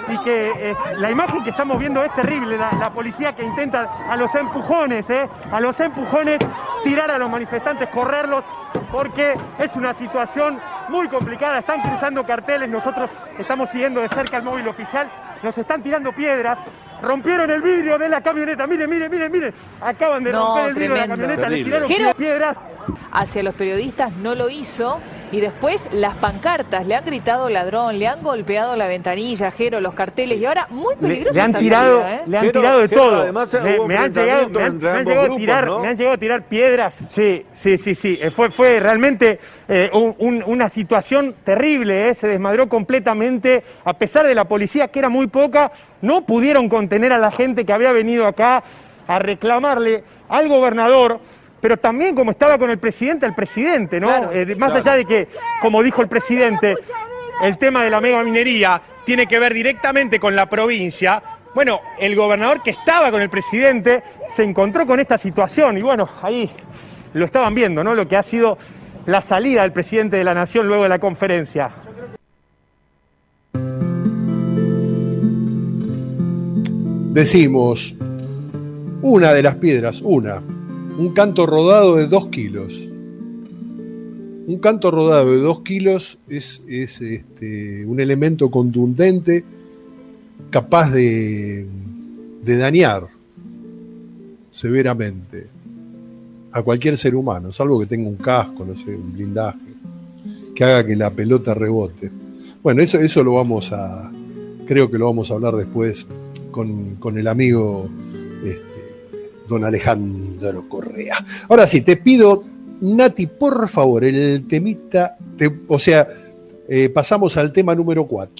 y que eh, la imagen que estamos viendo es terrible, la, la policía que intenta a los empujones, eh, a los empujones tirar a los manifestantes, correrlos, porque es una situación muy complicada, están cruzando carteles, nosotros estamos siguiendo de cerca el móvil oficial, nos están tirando piedras, rompieron el vidrio de la camioneta, miren, miren, miren, miren, acaban de No, romper el vidrio tremendo. de la camioneta, le tiraron Jero, piedras. Hacia los periodistas no lo hizo y después las pancartas, le han gritado ladrón, le han golpeado la ventanilla, Jero, los carteles y ahora muy peligroso. Le, le han esta tirado, salida, ¿eh? le han Jero, tirado de Jero, todo. además, me, hubo me han llegado, me han, entre me han ambos llegado a grupos, tirar, ¿no? me han llegado a tirar piedras. Sí, sí, sí, sí. Eh, Fue, fue realmente eh, un, un, una situación terrible. Eh. Se desmadró completamente, a pesar de la policía que era muy poca, no pudieron contener a la gente que había venido acá a reclamarle al gobernador. Pero también como estaba con el presidente, el presidente, ¿no? Claro, eh, más claro. allá de que, como dijo el presidente, el tema de la mega minería tiene que ver directamente con la provincia. Bueno, el gobernador que estaba con el presidente se encontró con esta situación y bueno, ahí lo estaban viendo, ¿no? Lo que ha sido la salida del presidente de la Nación luego de la conferencia. Decimos, una de las piedras, una, un canto rodado de dos kilos. Un canto rodado de dos kilos es, es este, un elemento contundente capaz de, de dañar severamente a cualquier ser humano, salvo que tenga un casco, no sé, un blindaje, que haga que la pelota rebote. Bueno, eso, eso lo vamos a, creo que lo vamos a hablar después con, con el amigo este, don Alejandro Correa. Ahora sí, te pido, Nati, por favor, el temita, te, o sea, eh, pasamos al tema número cuatro.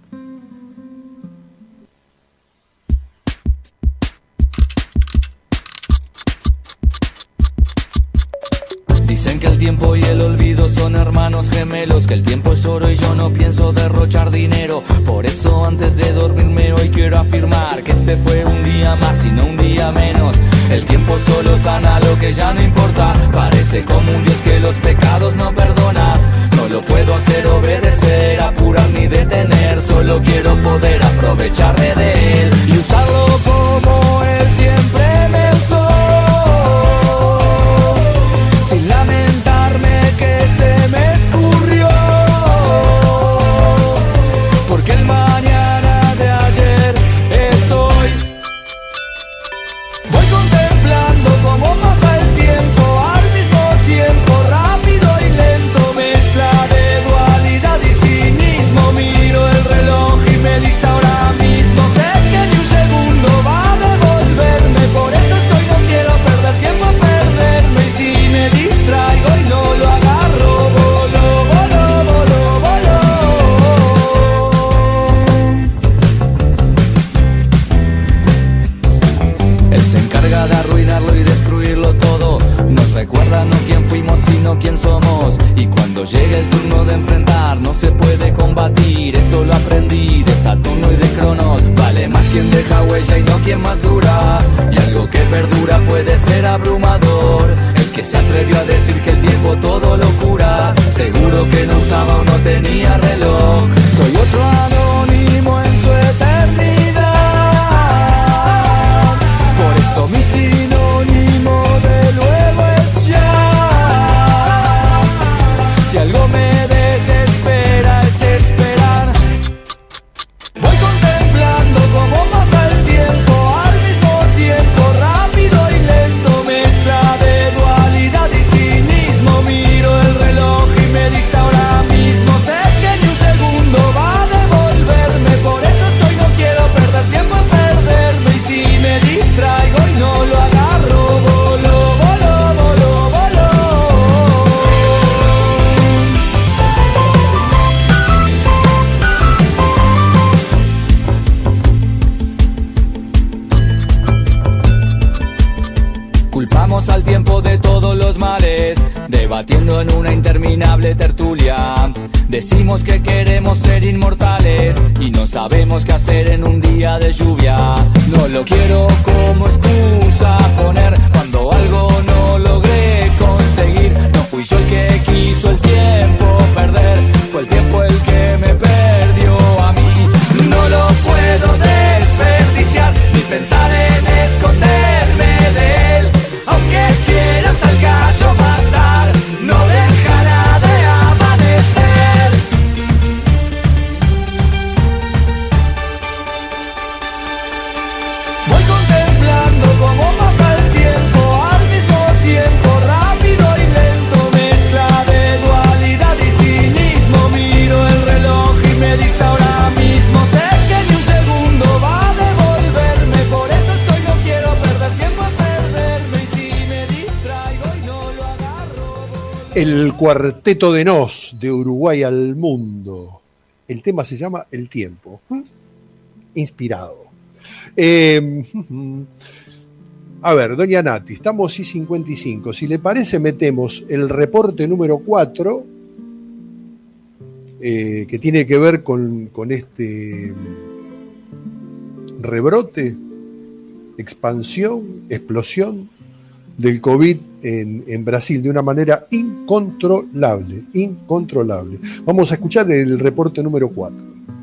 Dicen que el tiempo y el olvido son hermanos gemelos, que el tiempo es oro y yo no pienso derrochar dinero. Por eso antes de dormirme hoy quiero afirmar que este fue un día más y no un día menos. El tiempo solo sana lo que ya no importa. Parece como un Dios que los pecados no perdona. No lo puedo hacer obedecer, apurar ni detener. Solo quiero poder aprovecharme de él y usarlo como él siempre me usó, sin lamentarme que se me escurrió, porque el mañana de ayer es hoy. Voy contemplando cómo pasa el tiempo, al mismo tiempo rápido y lento, mezcla de dualidad y cinismo. Miro el reloj y me dice ahora mismo, sé que ni un segundo va a devolverme, por eso estoy, no quiero perder tiempo a perderme, y si me distraigo y no lo agarro, volo, volo, volo, volo. Él se encarga de arruinarlo y destruirlo todo. Nos recuerda no quién fuimos sino quién somos. Y cuando llega el turno de enfrentar no se puede combatir. Eso lo aprendí de Saturno y de Cronos. Vale más quien deja huella y no quien más dura. Y algo que perdura puede ser abrumador. El que se atrevió a decir que el tiempo todo lo cura, seguro que no usaba o no tenía reloj. Soy otro anónimo en su eternidad. Por eso mi sinónimo de luego es ya. Si algo me desespera es esperar. Voy contemplando cómo pasa el tiempo, al mismo tiempo rápido y lento, mezcla de dualidad y cinismo. Miro el reloj y me dice ahora mismo, sé que ni un segundo va a devolverme, por eso estoy, no quiero perder tiempo a perderme, y si me distraigo y no lo agarro, volo, volo, volo, volo. Culpamos al tiempo de todos los males, debatiendo en una interminable tertulia. Decimos que queremos ser inmortales y no sabemos qué hacer en un día de lluvia. No lo quiero como excusa poner cuando algo no logré conseguir. No fui yo el que quiso el tiempo perder, fue el tiempo el que me perdió a mí. No lo puedo pensar en esconderme de él. Aunque quieras al gallo matar, no dejará de amanecer. Voy contemplando cómo pasa el tiempo, al mismo tiempo rápido y lento, mezcla de dualidad y cinismo. Miro el reloj y me dice ahora mismo, sé que ni un segundo va a devolverme, por eso estoy, no quiero perder tiempo en perderme, y si me distraigo y no lo agarro. El Cuarteto de Nos, de Uruguay al Mundo. El tema se llama El Tiempo. Inspirado. Eh, a ver, doña Nati, estamos I cincuenta y cinco. Si le parece, metemos el reporte número cuatro, eh, que tiene que ver con, con este rebrote, expansión, explosión del COVID en, en Brasil de una manera incontrolable, incontrolable. Vamos a escuchar el reporte número cuatro.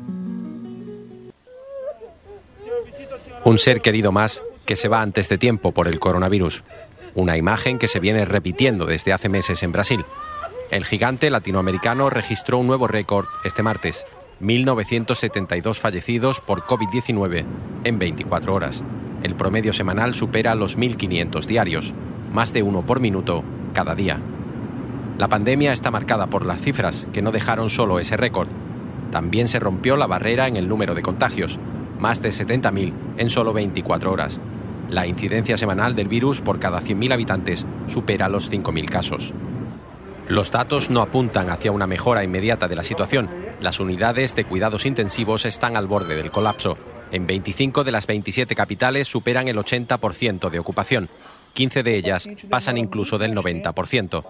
Un ser querido más que se va antes de tiempo por el coronavirus. Una imagen que se viene repitiendo desde hace meses en Brasil. El gigante latinoamericano registró un nuevo récord este martes. mil novecientos setenta y dos fallecidos por COVID diecinueve en veinticuatro horas. El promedio semanal supera los mil quinientos diarios, más de uno por minuto cada día. La pandemia está marcada por las cifras que no dejaron solo ese récord. También se rompió la barrera en el número de contagios, más de setenta mil en solo veinticuatro horas. La incidencia semanal del virus por cada cien mil habitantes supera los cinco mil casos. Los datos no apuntan hacia una mejora inmediata de la situación. Las unidades de cuidados intensivos están al borde del colapso. En veinticinco de las veintisiete capitales superan el ochenta por ciento de ocupación. quince de ellas pasan incluso del noventa por ciento.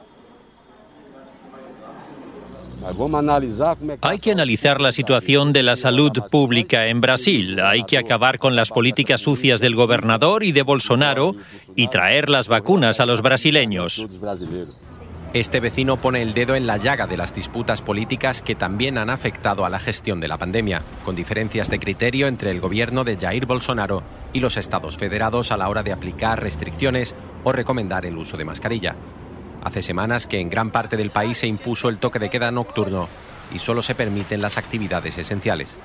Hay que analizar la situación de la salud pública en Brasil. Hay que acabar con las políticas sucias del gobernador y de Bolsonaro y traer las vacunas a los brasileños. Este vecino pone el dedo en la llaga de las disputas políticas que también han afectado a la gestión de la pandemia, con diferencias de criterio entre el gobierno de Jair Bolsonaro y los estados federados a la hora de aplicar restricciones o recomendar el uso de mascarilla. Hace semanas que en gran parte del país se impuso el toque de queda nocturno y solo se permiten las actividades esenciales.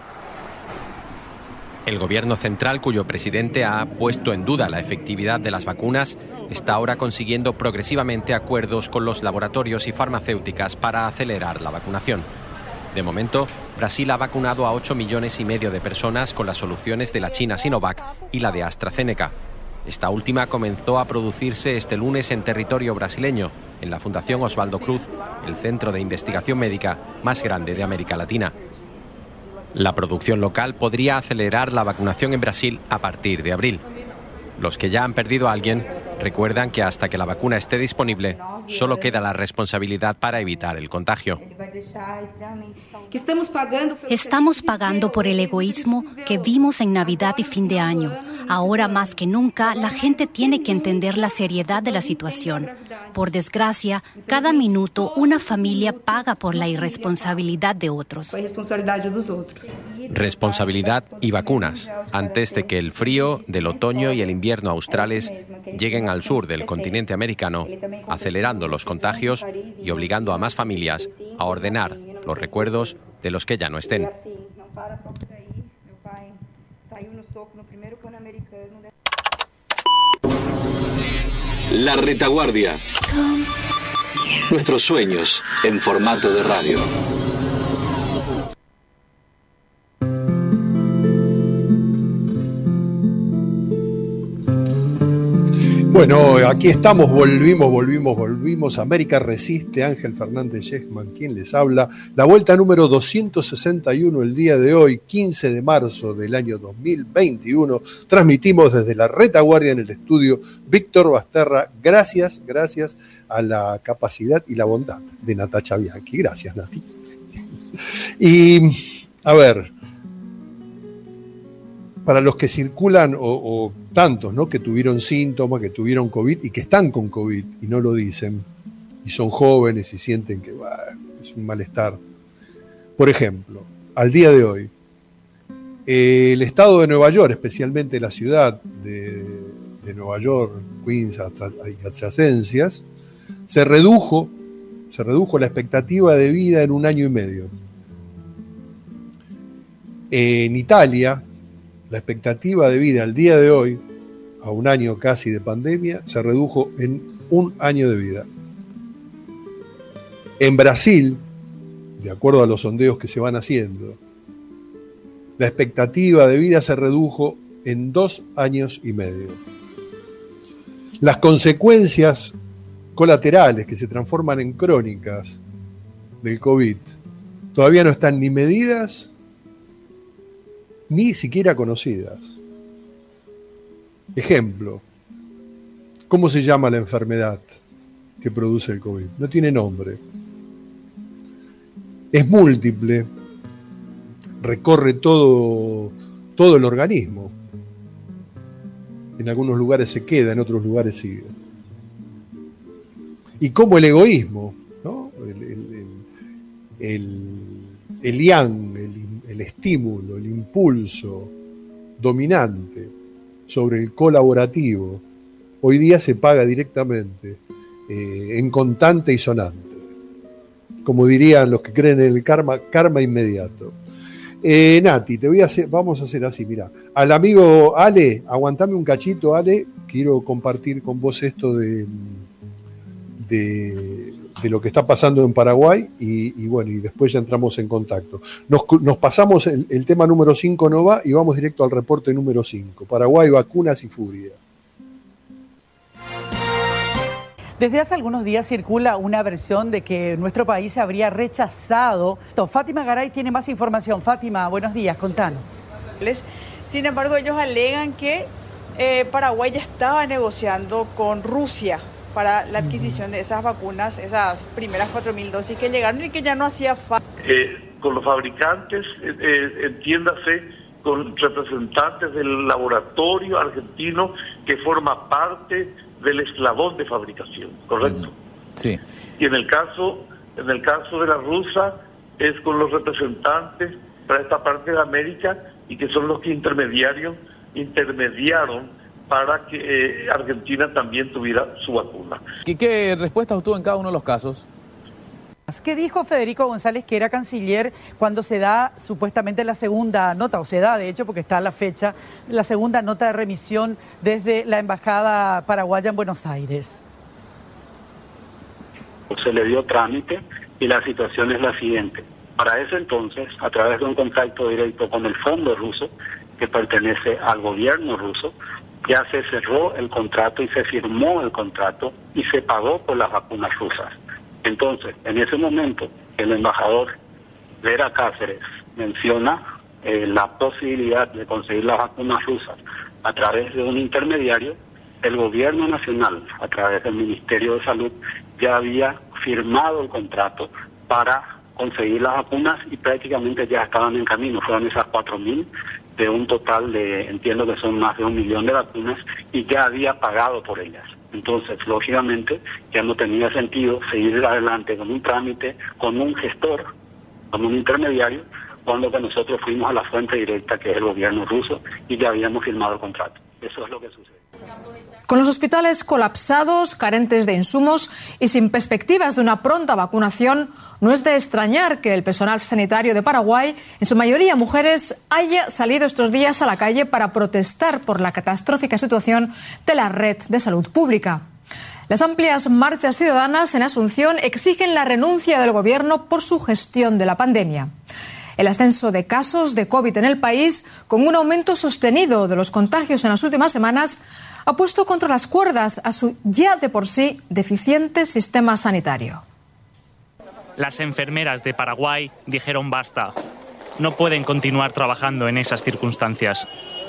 El gobierno central, cuyo presidente ha puesto en duda la efectividad de las vacunas, está ahora consiguiendo progresivamente acuerdos con los laboratorios y farmacéuticas para acelerar la vacunación. De momento, Brasil ha vacunado a ocho millones y medio de personas con las soluciones de la China Sinovac y la de AstraZeneca. Esta última comenzó a producirse este lunes en territorio brasileño, en la Fundación Osvaldo Cruz, el centro de investigación médica más grande de América Latina. La producción local podría acelerar la vacunación en Brasil a partir de abril. Los que ya han perdido a alguien recuerdan que hasta que la vacuna esté disponible, solo queda la responsabilidad para evitar el contagio. Estamos pagando por el egoísmo que vimos en Navidad y fin de año. Ahora más que nunca, la gente tiene que entender la seriedad de la situación. Por desgracia, cada minuto una familia paga por la irresponsabilidad de otros. Responsabilidad y vacunas, antes de que el frío del otoño y el invierno australes lleguen al sur del continente americano, acelerando los contagios y obligando a más familias a ordenar los recuerdos de los que ya no estén. La Retaguardia. Nuestros sueños en formato de radio. Bueno, aquí estamos, volvimos, volvimos, volvimos. América Resiste, Ángel Fernández Yesman, quien les habla. La vuelta número doscientos sesenta y uno el día de hoy, quince de marzo del año dos mil veintiuno. Transmitimos desde la Retaguardia en el estudio Víctor Basterra. Gracias, gracias a la capacidad y la bondad de Natacha Bianchi. Gracias, Nati. Y, a ver, para los que circulan, o, o tantos, ¿no?, que tuvieron síntomas, que tuvieron COVID y que están con COVID y no lo dicen, y son jóvenes y sienten que bah, es un malestar. Por ejemplo, al día de hoy, Eh, el estado de Nueva York, especialmente la ciudad de, de Nueva York, Queens y adyacencias, se redujo, se redujo la expectativa de vida en un año y medio. En Italia, la expectativa de vida al día de hoy, a un año casi de pandemia, se redujo en un año de vida. En Brasil, de acuerdo a los sondeos que se van haciendo, la expectativa de vida se redujo en dos años y medio. Las consecuencias colaterales que se transforman en crónicas del COVID todavía no están ni medidas ni siquiera conocidas. Ejemplo, ¿cómo se llama la enfermedad que produce el COVID? No tiene nombre. Es múltiple, recorre todo, todo el organismo. En algunos lugares se queda, en otros lugares sigue. Y cómo el egoísmo, ¿no? el, el, el, el, el yang, el, el estímulo, el impulso dominante sobre el colaborativo, hoy día se paga directamente, eh, en contante y sonante. Como dirían los que creen en el karma, karma inmediato. Eh, Nati, te voy a hacer, vamos a hacer así, mira. Al amigo Ale, aguantame un cachito, Ale, quiero compartir con vos esto de, de, de lo que está pasando en Paraguay y, y bueno, y después ya entramos en contacto. Nos, nos pasamos el, el tema número cinco, no va, y vamos directo al reporte número cinco. Paraguay, vacunas y furia. Desde hace algunos días circula una versión de que nuestro país se habría rechazado. Fátima Garay tiene más información. Fátima, buenos días, contanos. Sin embargo, ellos alegan que eh, Paraguay ya estaba negociando con Rusia para la adquisición de esas vacunas, esas primeras cuatro mil dosis que llegaron y que ya no hacía falta. Eh, con los fabricantes, eh, eh, entiéndase, con representantes del laboratorio argentino que forma parte del eslabón de fabricación, ¿correcto? Sí. Y en el caso, en el caso de la rusa, es con los representantes para esta parte de América y que son los que intermediarios, intermediaron para que eh, Argentina también tuviera su vacuna. ¿Qué, qué respuestas obtuvo en cada uno de los casos? ¿Qué dijo Federico González, que era canciller, cuando se da supuestamente la segunda nota, o se da de hecho porque está a la fecha, la segunda nota de remisión desde la Embajada Paraguaya en Buenos Aires? Se le dio trámite y la situación es la siguiente. Para ese entonces, a través de un contacto directo con el fondo ruso, que pertenece al gobierno ruso, ya se cerró el contrato y se firmó el contrato y se pagó por las vacunas rusas. Entonces, en ese momento, el embajador Vera Cáceres menciona eh, la posibilidad de conseguir las vacunas rusas a través de un intermediario. El gobierno nacional, a través del Ministerio de Salud, ya había firmado el contrato para conseguir las vacunas y prácticamente ya estaban en camino. Fueron esas cuatro mil de un total de, entiendo que son más de un millón de vacunas, y ya había pagado por ellas. Entonces, lógicamente, ya no tenía sentido seguir adelante con un trámite, con un gestor, con un intermediario, cuando que nosotros fuimos a la fuente directa, que es el gobierno ruso, y ya habíamos firmado el contrato. Eso es lo que sucede. Con los hospitales colapsados, carentes de insumos y sin perspectivas de una pronta vacunación, no es de extrañar que el personal sanitario de Paraguay, en su mayoría mujeres, haya salido estos días a la calle para protestar por la catastrófica situación de la red de salud pública. Las amplias marchas ciudadanas en Asunción exigen la renuncia del gobierno por su gestión de la pandemia. El ascenso de casos de COVID en el país, con un aumento sostenido de los contagios en las últimas semanas, ha puesto contra las cuerdas a su ya de por sí deficiente sistema sanitario. Las enfermeras de Paraguay dijeron basta. No pueden continuar trabajando en esas circunstancias.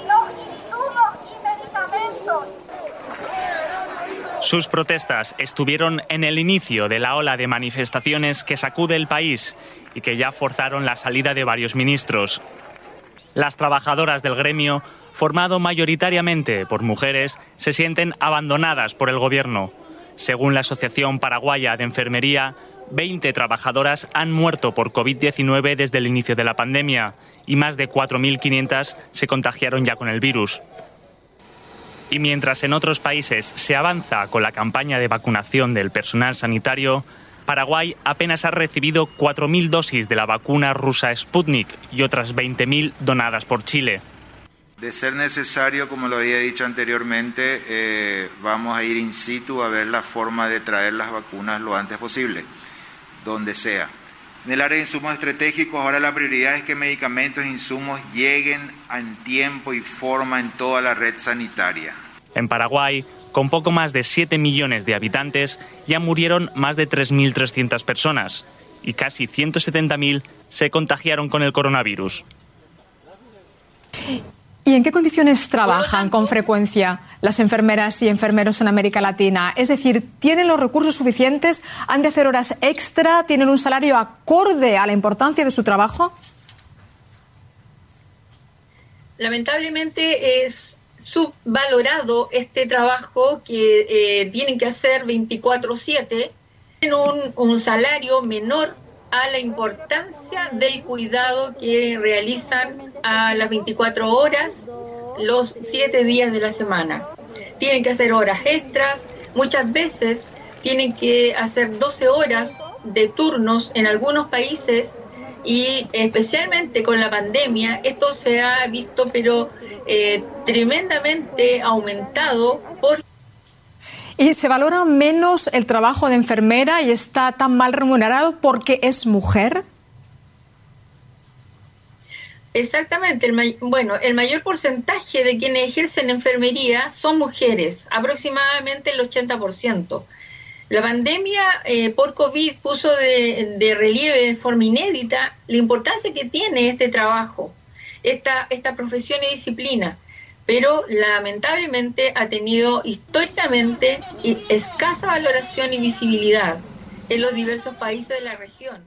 Sus protestas estuvieron en el inicio de la ola de manifestaciones que sacude el país y que ya forzaron la salida de varios ministros. Las trabajadoras del gremio, formado mayoritariamente por mujeres, se sienten abandonadas por el gobierno. Según la Asociación Paraguaya de Enfermería, veinte trabajadoras han muerto por COVID diecinueve desde el inicio de la pandemia y más de cuatro mil quinientas se contagiaron ya con el virus. Y mientras en otros países se avanza con la campaña de vacunación del personal sanitario, Paraguay apenas ha recibido cuatro mil dosis de la vacuna rusa Sputnik y otras veinte mil donadas por Chile. De ser necesario, como lo había dicho anteriormente, eh, vamos a ir in situ a ver la forma de traer las vacunas lo antes posible, donde sea. En el área de insumos estratégicos, ahora la prioridad es que medicamentos e insumos lleguen en tiempo y forma en toda la red sanitaria. En Paraguay, con poco más de siete millones de habitantes, ya murieron más de tres mil trescientas personas y casi ciento setenta mil se contagiaron con el coronavirus. ¿Y en qué condiciones trabajan con frecuencia las enfermeras y enfermeros en América Latina? Es decir, ¿tienen los recursos suficientes? ¿Han de hacer horas extra? ¿Tienen un salario acorde a la importancia de su trabajo? Lamentablemente es subvalorado este trabajo que eh, tienen que hacer veinticuatro siete. Tienen un, un salario menor a la importancia del cuidado que realizan a las veinticuatro horas, los siete días de la semana. Tienen que hacer horas extras, muchas veces tienen que hacer doce horas de turnos en algunos países y especialmente con la pandemia esto se ha visto pero eh, tremendamente aumentado por... ¿Y se valora menos el trabajo de enfermera y está tan mal remunerado porque es mujer? Exactamente. El may- bueno, el mayor porcentaje de quienes ejercen enfermería son mujeres, aproximadamente el ochenta por ciento. La pandemia eh, por COVID puso de, de relieve de forma inédita la importancia que tiene este trabajo, esta, esta profesión y disciplina. Pero lamentablemente ha tenido históricamente escasa valoración y visibilidad en los diversos países de la región.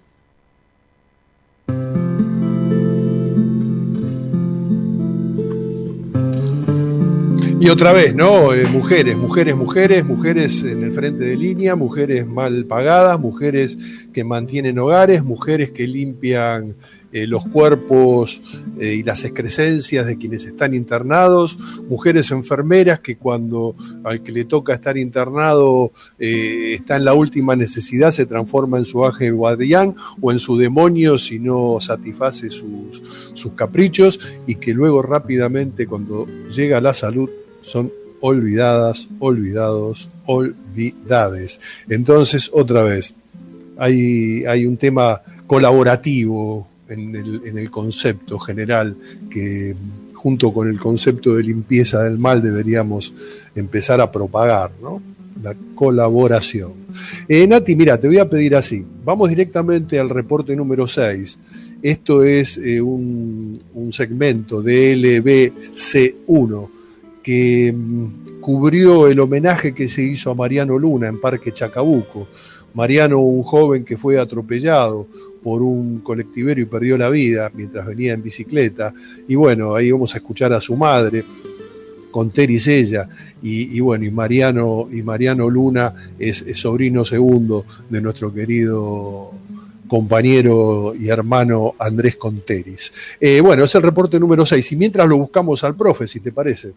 Y otra vez, ¿no? Eh, mujeres, mujeres, mujeres, mujeres en el frente de línea, mujeres mal pagadas, mujeres que mantienen hogares, mujeres que limpian eh, los cuerpos eh, y las excrescencias de quienes están internados, mujeres enfermeras que cuando al que le toca estar internado eh, está en la última necesidad, se transforma en su ángel guardián o en su demonio si no satisface sus, sus caprichos, y que luego rápidamente cuando llega la salud son olvidadas, olvidados, olvidades. Entonces, otra vez, hay, hay un tema colaborativo en el, en el concepto general que, junto con el concepto de limpieza del mal, deberíamos empezar a propagar, ¿no? La colaboración. Eh, Nati, mira, te voy a pedir así. Vamos directamente al reporte número seis. Esto es eh, un, un segmento de L B C uno que mm, cubrió el homenaje que se hizo a Mariano Luna en Parque Chacabuco. Mariano, un joven que fue atropellado por un colectivero y perdió la vida mientras venía en bicicleta. Y bueno, ahí vamos a escuchar a su madre, con Teris ella, y, y bueno, y Mariano, y Mariano Luna es, es sobrino segundo de nuestro querido compañero y hermano Andrés Conteris. Eh, bueno, es el reporte número seis, y mientras lo buscamos al profe, si te parece.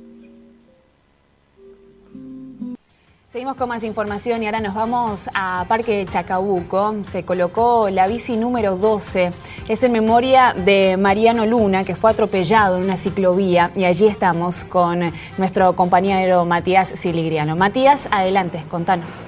Seguimos con más información y ahora nos vamos a Parque Chacabuco. Se colocó la bici número doce. Es en memoria de Mariano Luna, que fue atropellado en una ciclovía, y allí estamos con nuestro compañero Matías Siligriano. Matías, adelante, contanos.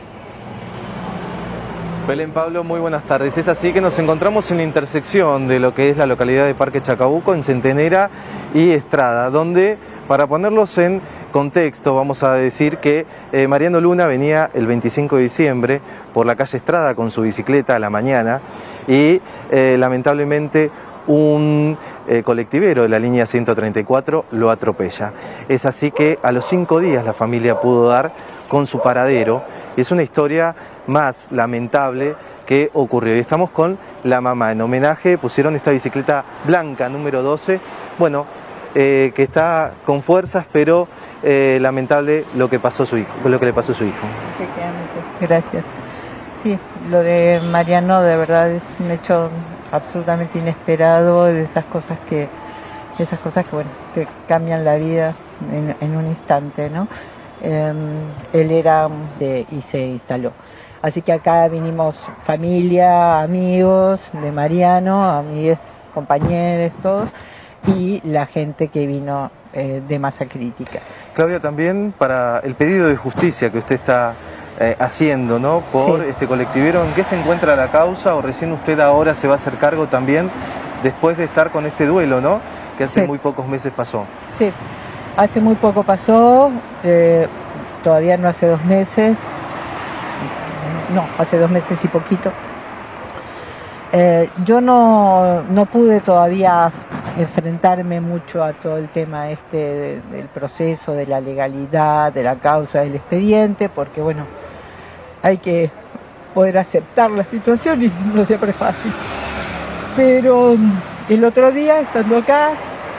Belén, Pablo, muy buenas tardes. Es así que nos encontramos en la intersección de lo que es la localidad de Parque Chacabuco, en Centenera y Estrada, donde, para ponerlos en contexto, vamos a decir que eh, Mariano Luna venía el veinticinco de diciembre por la calle Estrada con su bicicleta a la mañana y eh, lamentablemente un eh, colectivero de la línea ciento treinta y cuatro lo atropella. Es así que a los cinco días la familia pudo dar con su paradero. Es una historia más lamentable que ocurrió. Y estamos con la mamá. En homenaje pusieron esta bicicleta blanca número doce, bueno, eh, que está con fuerzas, pero eh, lamentable lo que pasó a su hijo, lo que le pasó a su hijo. Efectivamente, gracias. sí, lo de Mariano de verdad es un hecho absolutamente inesperado, de esas cosas que, de esas cosas que, bueno, que cambian la vida en, en un instante, ¿no? Eh, él era de, y se instaló. Así que acá vinimos familia, amigos de Mariano, amigos, compañeros, todos, y la gente que vino eh, de Masa Crítica. Claudia, también para el pedido de justicia que usted está eh, haciendo, ¿no? Por sí. este colectivero, ¿en qué se encuentra la causa? O recién usted ahora se va a hacer cargo también después de estar con este duelo, ¿no? Que hace sí. muy pocos meses pasó. Sí, hace muy poco pasó, eh, todavía no hace dos meses, no, hace dos meses y poquito. Eh, yo no, no pude todavía enfrentarme mucho a todo el tema este de, del proceso, de la legalidad, de la causa del expediente, porque bueno, hay que poder aceptar la situación y no siempre es fácil. Pero el otro día, estando acá,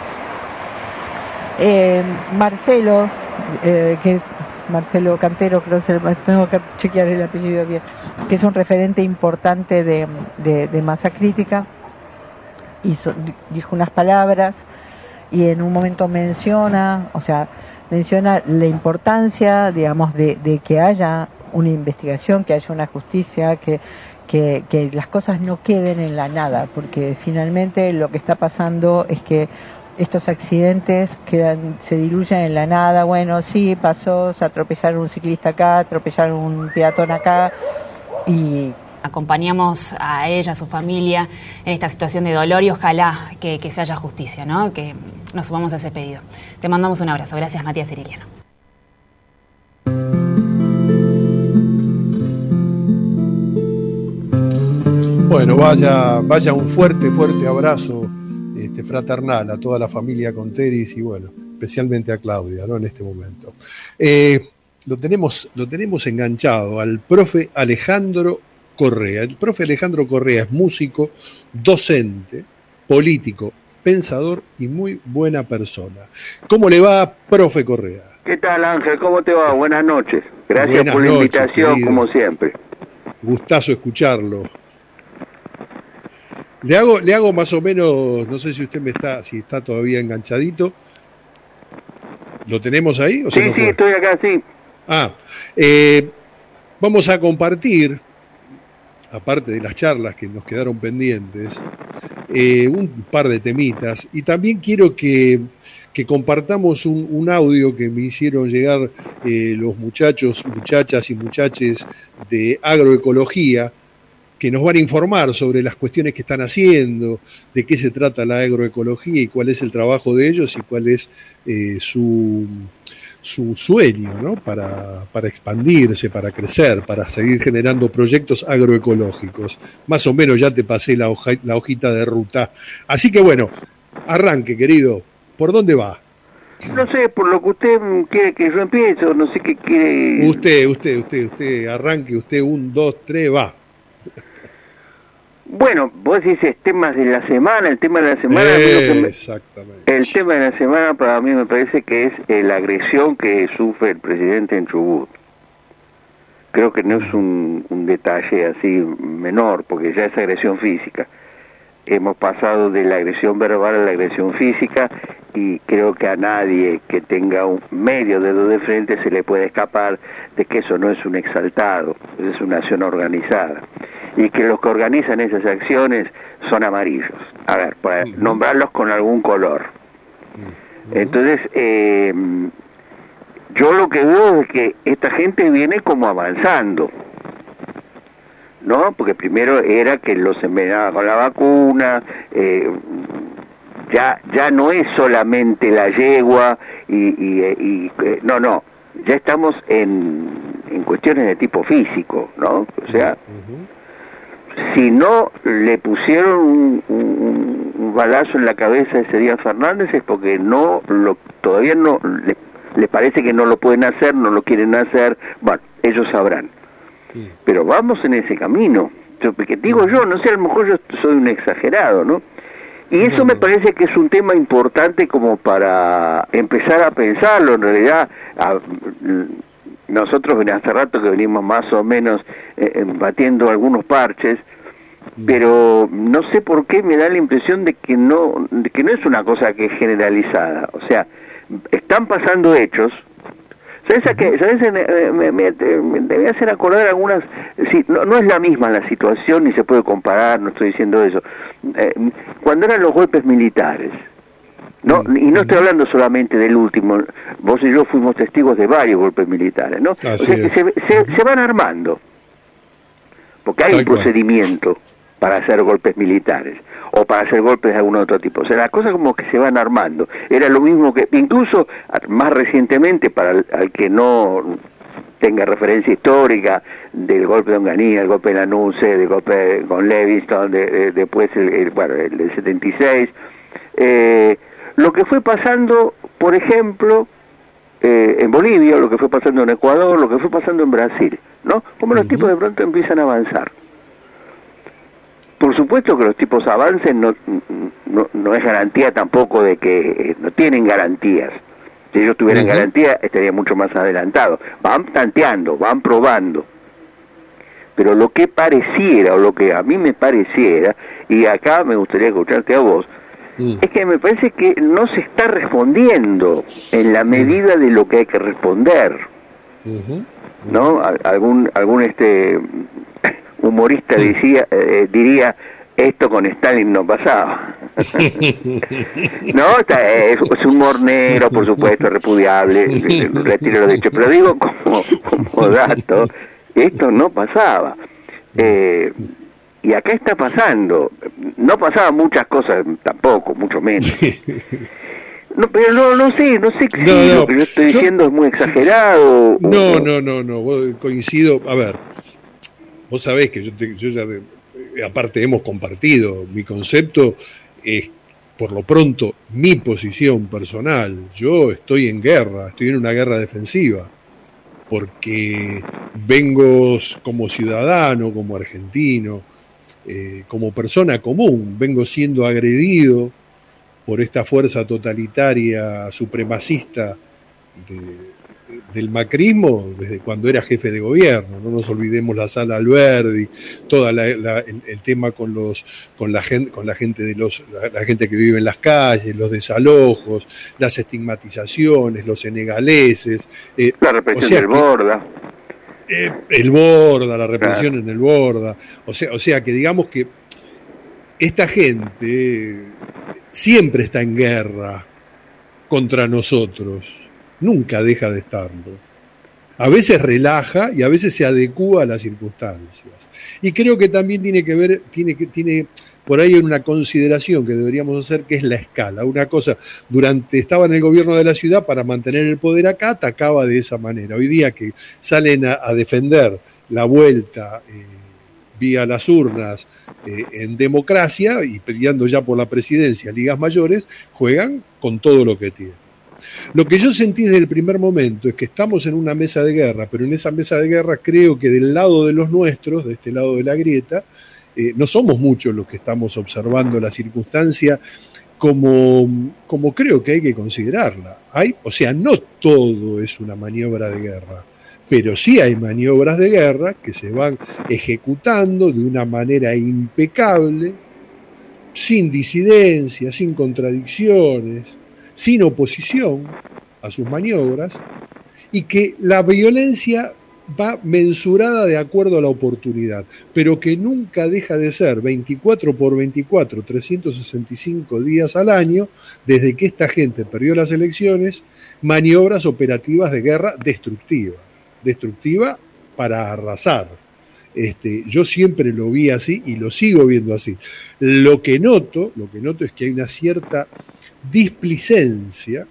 eh, Marcelo, eh, que es Marcelo Cantero, creo que tengo que chequear el apellido bien, que es un referente importante de, de, de Masa Crítica, hizo, dijo unas palabras y en un momento menciona, o sea, menciona la importancia, digamos, de, de que haya una investigación, que haya una justicia, que, que, que las cosas no queden en la nada, porque finalmente lo que está pasando es que estos accidentes quedan, se diluyen en la nada. Bueno, sí, pasó, se atropellaron un ciclista acá, atropellaron un peatón acá y... Acompañamos a ella, a su familia, en esta situación de dolor y ojalá que, que se haya justicia, ¿no? Que nos sumamos a ese pedido. Te mandamos un abrazo. Gracias, Matías Ciriliano. Bueno, vaya, vaya un fuerte, fuerte abrazo este, fraternal a toda la familia Conteris y bueno, especialmente a Claudia, ¿no? En este momento. Eh, lo tenemos, lo tenemos enganchado al profe Alejandro Correa. El profe Alejandro Correa es músico, docente, político, pensador y muy buena persona. ¿Cómo le va, profe Correa? ¿Qué tal, Ángel? ¿Cómo te va? Buenas noches. Gracias Buenas por la noches, invitación, querido. como siempre. Gustazo escucharlo. Le hago, le hago más o menos, no sé si usted me está, si está todavía enganchadito. ¿Lo tenemos ahí? ¿O Sí, se nos sí, fue? estoy acá, sí. Ah, eh, vamos a compartir, aparte de las charlas que nos quedaron pendientes, eh, un par de temitas. Y también quiero que, que compartamos un, un audio que me hicieron llegar eh, los muchachos, muchachas y muchaches de agroecología, que nos van a informar sobre las cuestiones que están haciendo, de qué se trata la agroecología y cuál es el trabajo de ellos y cuál es eh, su... su sueño, ¿no? Para, para expandirse, para crecer, para seguir generando proyectos agroecológicos. Más o menos ya te pasé la, hoja, la hojita de ruta. Así que bueno, arranque, querido. ¿Por dónde va? No sé, por lo que usted quiere que yo empiece, o no sé qué quiere... Usted, usted, usted, usted, arranque, usted, un, dos, tres, va. Bueno, vos dices temas de la semana, el tema de la semana... Eh, que me, exactamente. El tema de la semana para mí me parece que es eh, la agresión que sufre el presidente en Chubut. Creo que no es un, un detalle así menor, porque ya es agresión física. Hemos pasado de la agresión verbal a la agresión física y creo que a nadie que tenga un medio dedo de frente se le puede escapar de que eso no es un exaltado, es una acción organizada. Y que los que organizan esas acciones son amarillos. A ver, para nombrarlos con algún color. Entonces, eh, yo lo que veo es que esta gente viene como avanzando, ¿no? Porque primero era que los envenenaba con la vacuna, eh, ya ya no es solamente la yegua, y, y, y eh, no, no, ya estamos en, en cuestiones de tipo físico, ¿no? O sea... Si no le pusieron un, un, un balazo en la cabeza a ese día Fernández es porque no lo, todavía no le, le parece que no lo pueden hacer, no lo quieren hacer, bueno, ellos sabrán. Sí. Pero vamos en ese camino. Yo, porque digo yo, no sé, a lo mejor yo soy un exagerado, ¿no? Y eso no, me parece que es un tema importante como para empezar a pensarlo, en realidad. A, nosotros hace rato que venimos más o menos eh, batiendo algunos parches, pero no sé por qué me da la impresión de que no de que no es una cosa que es generalizada. O sea, están pasando hechos. ¿Sabes a qué? ¿Sabes? Me, me, me, me debe hacer acordar algunas... Sí, no, no es la misma la situación, ni se puede comparar, no estoy diciendo eso. Eh, cuando eran los golpes militares, no, y no estoy hablando solamente del último, vos y yo fuimos testigos de varios golpes militares, ¿no? Así o sea, que es. se, se, se van armando, porque hay Tal un cual. procedimiento para hacer golpes militares, o para hacer golpes de algún otro tipo. O sea, las cosas como que se van armando. Era lo mismo que, incluso más recientemente, para el al que no tenga referencia histórica del golpe de Onganía, el golpe de Lanús, del golpe con Levingston, de, de, después el, el, bueno, el del setenta y seis, eh, lo que fue pasando, por ejemplo, eh, en Bolivia, lo que fue pasando en Ecuador, lo que fue pasando en Brasil, ¿no? Como los tipos de pronto empiezan a avanzar. Por supuesto que los tipos avancen, no, no, no es garantía tampoco de que eh, no tienen garantías. Si ellos tuvieran uh-huh. garantía, estaría mucho más adelantado. Van tanteando, van probando. Pero lo que pareciera, o lo que a mí me pareciera, y acá me gustaría escucharte a vos, uh-huh. es que me parece que no se está respondiendo en la medida de lo que hay que responder. Uh-huh. ¿No? Algún, algún este... humorista decía, eh, diría, esto con Stalin no pasaba. No, está, es, es un humor negro, por supuesto, repudiable, retiro lo dicho, pero digo como, como dato, esto no pasaba. Eh, y acá está pasando. No pasaban muchas cosas tampoco, mucho menos. No, pero no, no sé, no sé si no, no, lo que yo estoy yo, diciendo es muy exagerado. No, o, no, no, no, no, coincido, a ver. Vos sabés que yo, te, yo ya, aparte hemos compartido mi concepto, es por lo pronto mi posición personal. Yo estoy en guerra, estoy en una guerra defensiva, porque vengo como ciudadano, como argentino, eh, como persona común, vengo siendo agredido por esta fuerza totalitaria, supremacista de... del macrismo desde cuando era jefe de gobierno. No nos olvidemos la sala Alberdi, todo el, el tema con los con la gente con la gente de los la, la gente que vive en las calles, los desalojos, las estigmatizaciones, los senegaleses, eh, la represión o sea, del que, Borda, eh, el Borda, la represión claro. en el Borda, o sea, o sea que digamos que esta gente siempre está en guerra contra nosotros. Nunca deja de estarlo. A veces relaja y a veces se adecúa a las circunstancias. Y creo que también tiene que ver, tiene que, tiene por ahí una consideración que deberíamos hacer, que es la escala. Una cosa, durante, estaba en el gobierno de la ciudad para mantener el poder acá, atacaba de esa manera. Hoy día que salen a, a defender la vuelta eh, vía las urnas eh, en democracia y peleando ya por la presidencia, ligas mayores, juegan con todo lo que tienen. Lo que yo sentí desde el primer momento es que estamos en una mesa de guerra, pero en esa mesa de guerra creo que del lado de los nuestros, de este lado de la grieta, eh, no somos muchos los que estamos observando la circunstancia como, como creo que hay que considerarla. Hay, o sea, no todo es una maniobra de guerra, pero sí hay maniobras de guerra que se van ejecutando de una manera impecable, sin disidencia, sin contradicciones, sin oposición a sus maniobras, y que la violencia va mensurada de acuerdo a la oportunidad, pero que nunca deja de ser veinticuatro por veinticuatro, trescientos sesenta y cinco días al año, desde que esta gente perdió las elecciones, maniobras operativas de guerra destructiva, destructiva para arrasar. Este, yo siempre lo vi así y lo sigo viendo así. Lo que noto, lo que noto es que hay una cierta displicencia,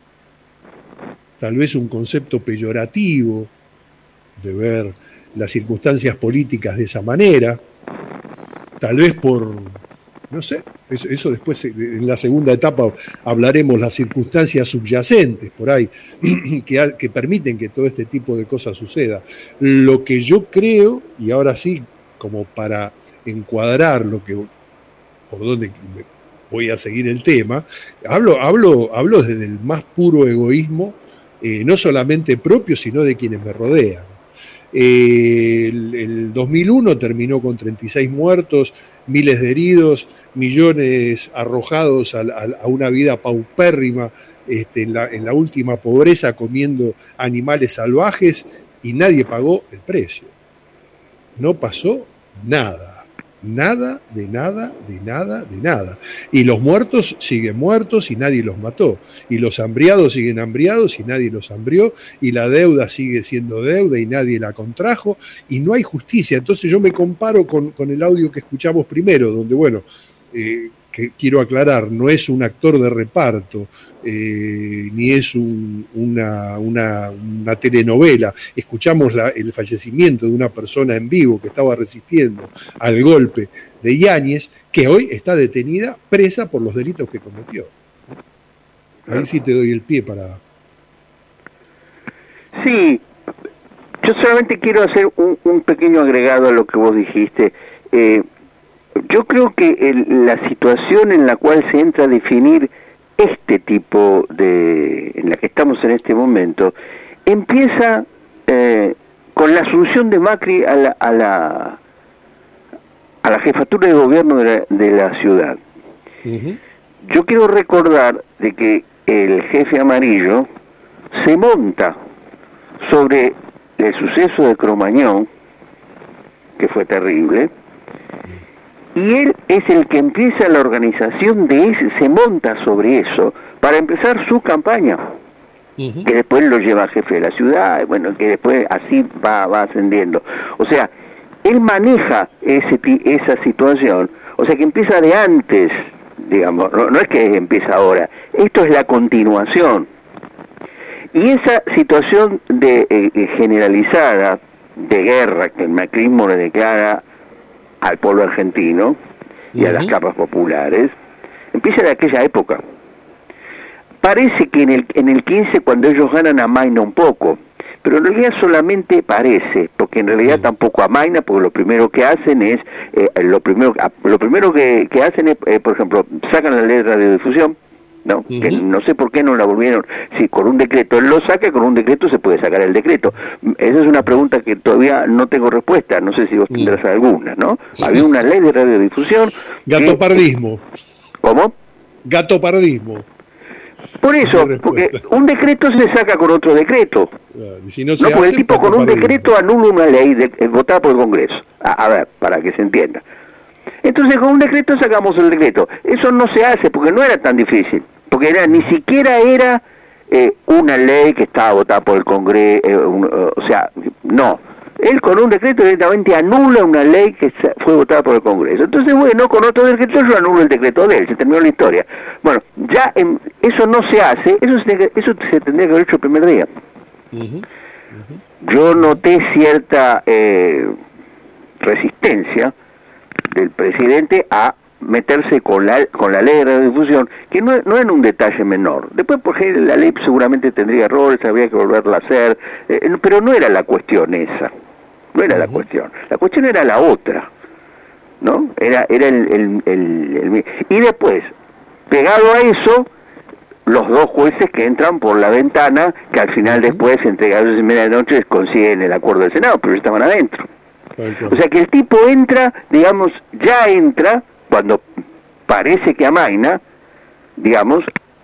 tal vez un concepto peyorativo de ver las circunstancias políticas de esa manera, tal vez por, no sé, eso, eso después en la segunda etapa hablaremos, las circunstancias subyacentes por ahí que, que permiten que todo este tipo de cosas suceda. Lo que yo creo, y ahora sí, como para encuadrar lo que, por donde voy a seguir el tema, hablo, hablo, hablo desde el más puro egoísmo eh, no solamente propio, sino de quienes me rodean. Eh, el, el dos mil uno terminó con treinta y seis muertos, miles de heridos, millones arrojados a, a, a una vida paupérrima, este, en, la, en la última pobreza, comiendo animales salvajes, y nadie pagó el precio. No pasó nada. Nada, de nada, de nada, de nada. Y los muertos siguen muertos y nadie los mató. Y los hambriados siguen hambriados y nadie los hambrió. Y la deuda sigue siendo deuda y nadie la contrajo. Y no hay justicia. Entonces yo me comparo con, con el audio que escuchamos primero, donde, bueno, eh, que quiero aclarar, no es un actor de reparto, eh, ni es un, una, una, una telenovela. Escuchamos la, el fallecimiento de una persona en vivo que estaba resistiendo al golpe de Yáñez, que hoy está detenida, presa por los delitos que cometió. A ver si te doy el pie para... Sí, yo solamente quiero hacer un, un pequeño agregado a lo que vos dijiste. Eh, Yo creo que el, la situación en la cual se entra a definir este tipo de, en la que estamos en este momento, empieza eh, con la asunción de Macri a la, a la, a la jefatura de gobierno de la, de la ciudad. Uh-huh. Yo quiero recordar de que el jefe amarillo se monta sobre el suceso de Cromañón, que fue terrible, y él es el que empieza la organización de ese, se monta sobre eso para empezar su campaña, uh-huh. que después lo lleva a jefe de la ciudad, bueno, que después así va, va ascendiendo. O sea, él maneja ese, esa situación, o sea que empieza de antes, digamos, no, no es que empieza ahora, esto es la continuación. Y esa situación de eh, generalizada de guerra que el macrismo le declara al pueblo argentino y uh-huh. a las capas populares, empieza de aquella época. Parece que en el, en el quince, cuando ellos ganan, amaina un poco, pero en realidad solamente parece, porque en realidad uh-huh. tampoco amaina, porque lo primero que hacen es, eh, lo primero lo primero que, que hacen es, eh, por ejemplo, sacan la ley de radiodifusión, ¿no? Uh-huh. Que no sé por qué no la volvieron, si con un decreto él lo saca, con un decreto se puede sacar el decreto. Esa es una pregunta que todavía no tengo respuesta, no sé si vos tendrás uh-huh. alguna, ¿no? Había una ley de radiodifusión. Gatopardismo. Que... ¿Cómo? Gatopardismo. Por eso, porque un decreto se saca con otro decreto. Claro, si no, se no porque hace, el tipo con un decreto anula una ley de, eh, votada por el Congreso. A, a ver, para que se entienda. Entonces con un decreto sacamos el decreto. Eso no se hace porque no era tan difícil. Porque era ni siquiera era eh, una ley que estaba votada por el Congreso, eh, un, uh, o sea, no. Él con un decreto directamente anula una ley que fue votada por el Congreso. Entonces, bueno, con otro decreto yo anulo el decreto de él, se terminó la historia. Bueno, ya en, eso no se hace, eso se, eso se tendría que haber hecho el primer día. Uh-huh. Uh-huh. Yo noté cierta eh, resistencia del presidente a meterse con la con la ley de radiodifusión, que no, no era un detalle menor. Después, porque la ley seguramente tendría errores, habría que volverla a hacer, eh, pero no era la cuestión esa, no era uh-huh. la cuestión. La cuestión era la otra, ¿no? Era era el, el, el, el... Y después, pegado a eso, los dos jueces que entran por la ventana, que al final uh-huh. después, entre las dos y media de la noche, consiguen el acuerdo del Senado, pero estaban adentro. Uh-huh. O sea que el tipo entra, digamos, ya entra, cuando parece que amaina, digamos,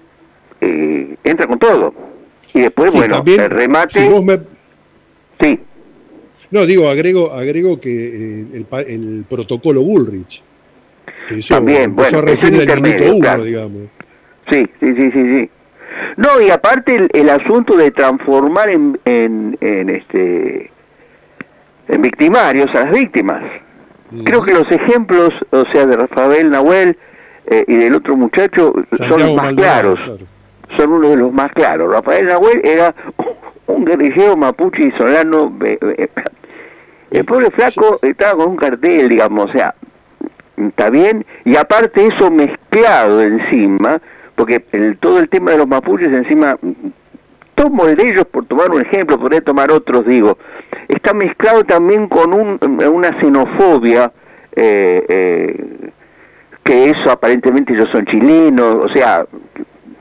eh, entra con todo. Y después, sí, bueno, también, el remate... Si vos me... Sí. No, digo, agrego agrego que eh, el, el protocolo Bullrich, que eso también, empezó bueno, a regir del minuto uno, claro. digamos. Sí, sí, sí, sí, sí. No, y aparte el, el asunto de transformar en, en, en, este, en victimarios a las víctimas. Creo que los ejemplos, o sea, de Rafael Nahuel eh, y del otro muchacho Santiago son más Maldonado, claros, claro. Son uno de los más claros. Rafael Nahuel era un guerrillero mapuche y solano, eh, eh, el pobre flaco sí. estaba con un cartel, digamos, o sea, está bien, y aparte eso mezclado encima, porque el, todo el tema de los mapuches encima, tomo el de ellos por tomar un ejemplo, podría tomar otros, digo, está mezclado también con un, una xenofobia, eh, eh, que eso aparentemente ellos son chilenos, o sea,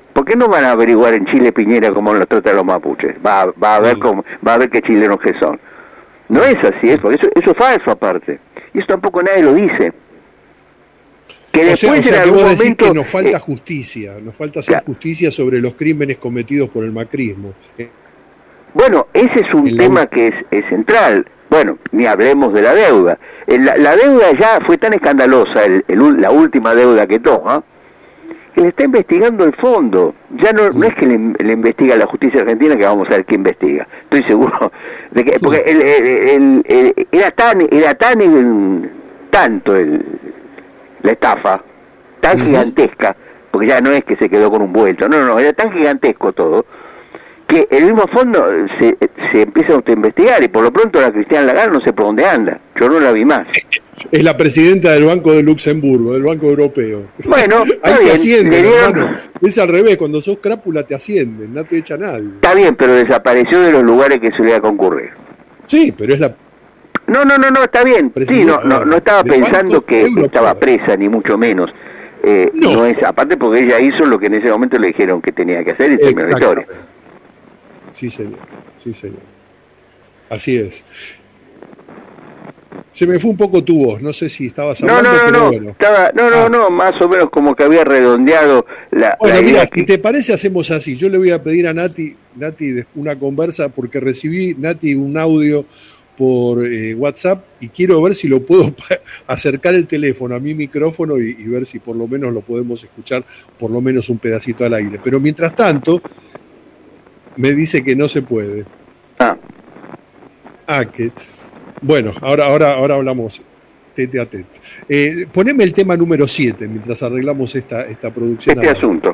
¿Por qué no van a averiguar en Chile Piñera cómo lo trata a los mapuches? Va, va a ver cómo, va a ver qué chilenos que son. No es así, eso, eso, eso es falso aparte. Y eso tampoco nadie lo dice. Que después o sea, o sea, en que algún vos decís momento, que nos falta eh, justicia, nos falta hacer claro. justicia sobre los crímenes cometidos por el macrismo. Bueno, ese es un El tema que es, es central. Bueno, ni hablemos de la deuda. La, la deuda ya fue tan escandalosa, el, el, la última deuda que toma, que le está investigando el fondo. Ya no, no es que le, le investiga la justicia argentina, que vamos a ver qué investiga. Estoy seguro de que, porque el, el, el, el, era tan, era tan el, tanto el, la estafa, tan uh-huh. gigantesca, porque ya no es que se quedó con un vuelto, no, no, era tan gigantesco todo, que el mismo fondo se, se empieza a autoinvestigar, y por lo pronto la Christine Lagarde no sé por dónde anda, yo no la vi más. Es la presidenta del Banco de Luxemburgo, del Banco Europeo. Bueno, ahí te bien, ascienden, dieron... hermano. Es al revés, cuando sos crápula te ascienden, no te echa nadie. Está bien, pero desapareció de los lugares que solía concurrir. Sí, pero es la... No, no, no, no, está bien. Sí, no, no, no estaba pensando que Europeo. Estaba presa, ni mucho menos. Eh, no. no es, aparte porque ella hizo lo que en ese momento le dijeron que tenía que hacer y terminó la historia. Sí, señor, sí, señor. Así es. Se me fue un poco tu voz, no sé si estabas hablando, no, no, no, pero no, bueno. Estaba, no, no, ah. no, más o menos como que había redondeado la... Bueno, la mira, que... si te parece hacemos así, yo le voy a pedir a Nati, Nati una conversa, porque recibí, Nati, un audio por eh, WhatsApp y quiero ver si lo puedo acercar el teléfono a mi micrófono y, y ver si por lo menos lo podemos escuchar, por lo menos un pedacito al aire. Pero mientras tanto, me dice que no se puede. Ah. Ah, que... Bueno, ahora, ahora, ahora hablamos tete a tete. Eh, poneme el tema número siete mientras arreglamos esta, esta producción. Este asunto.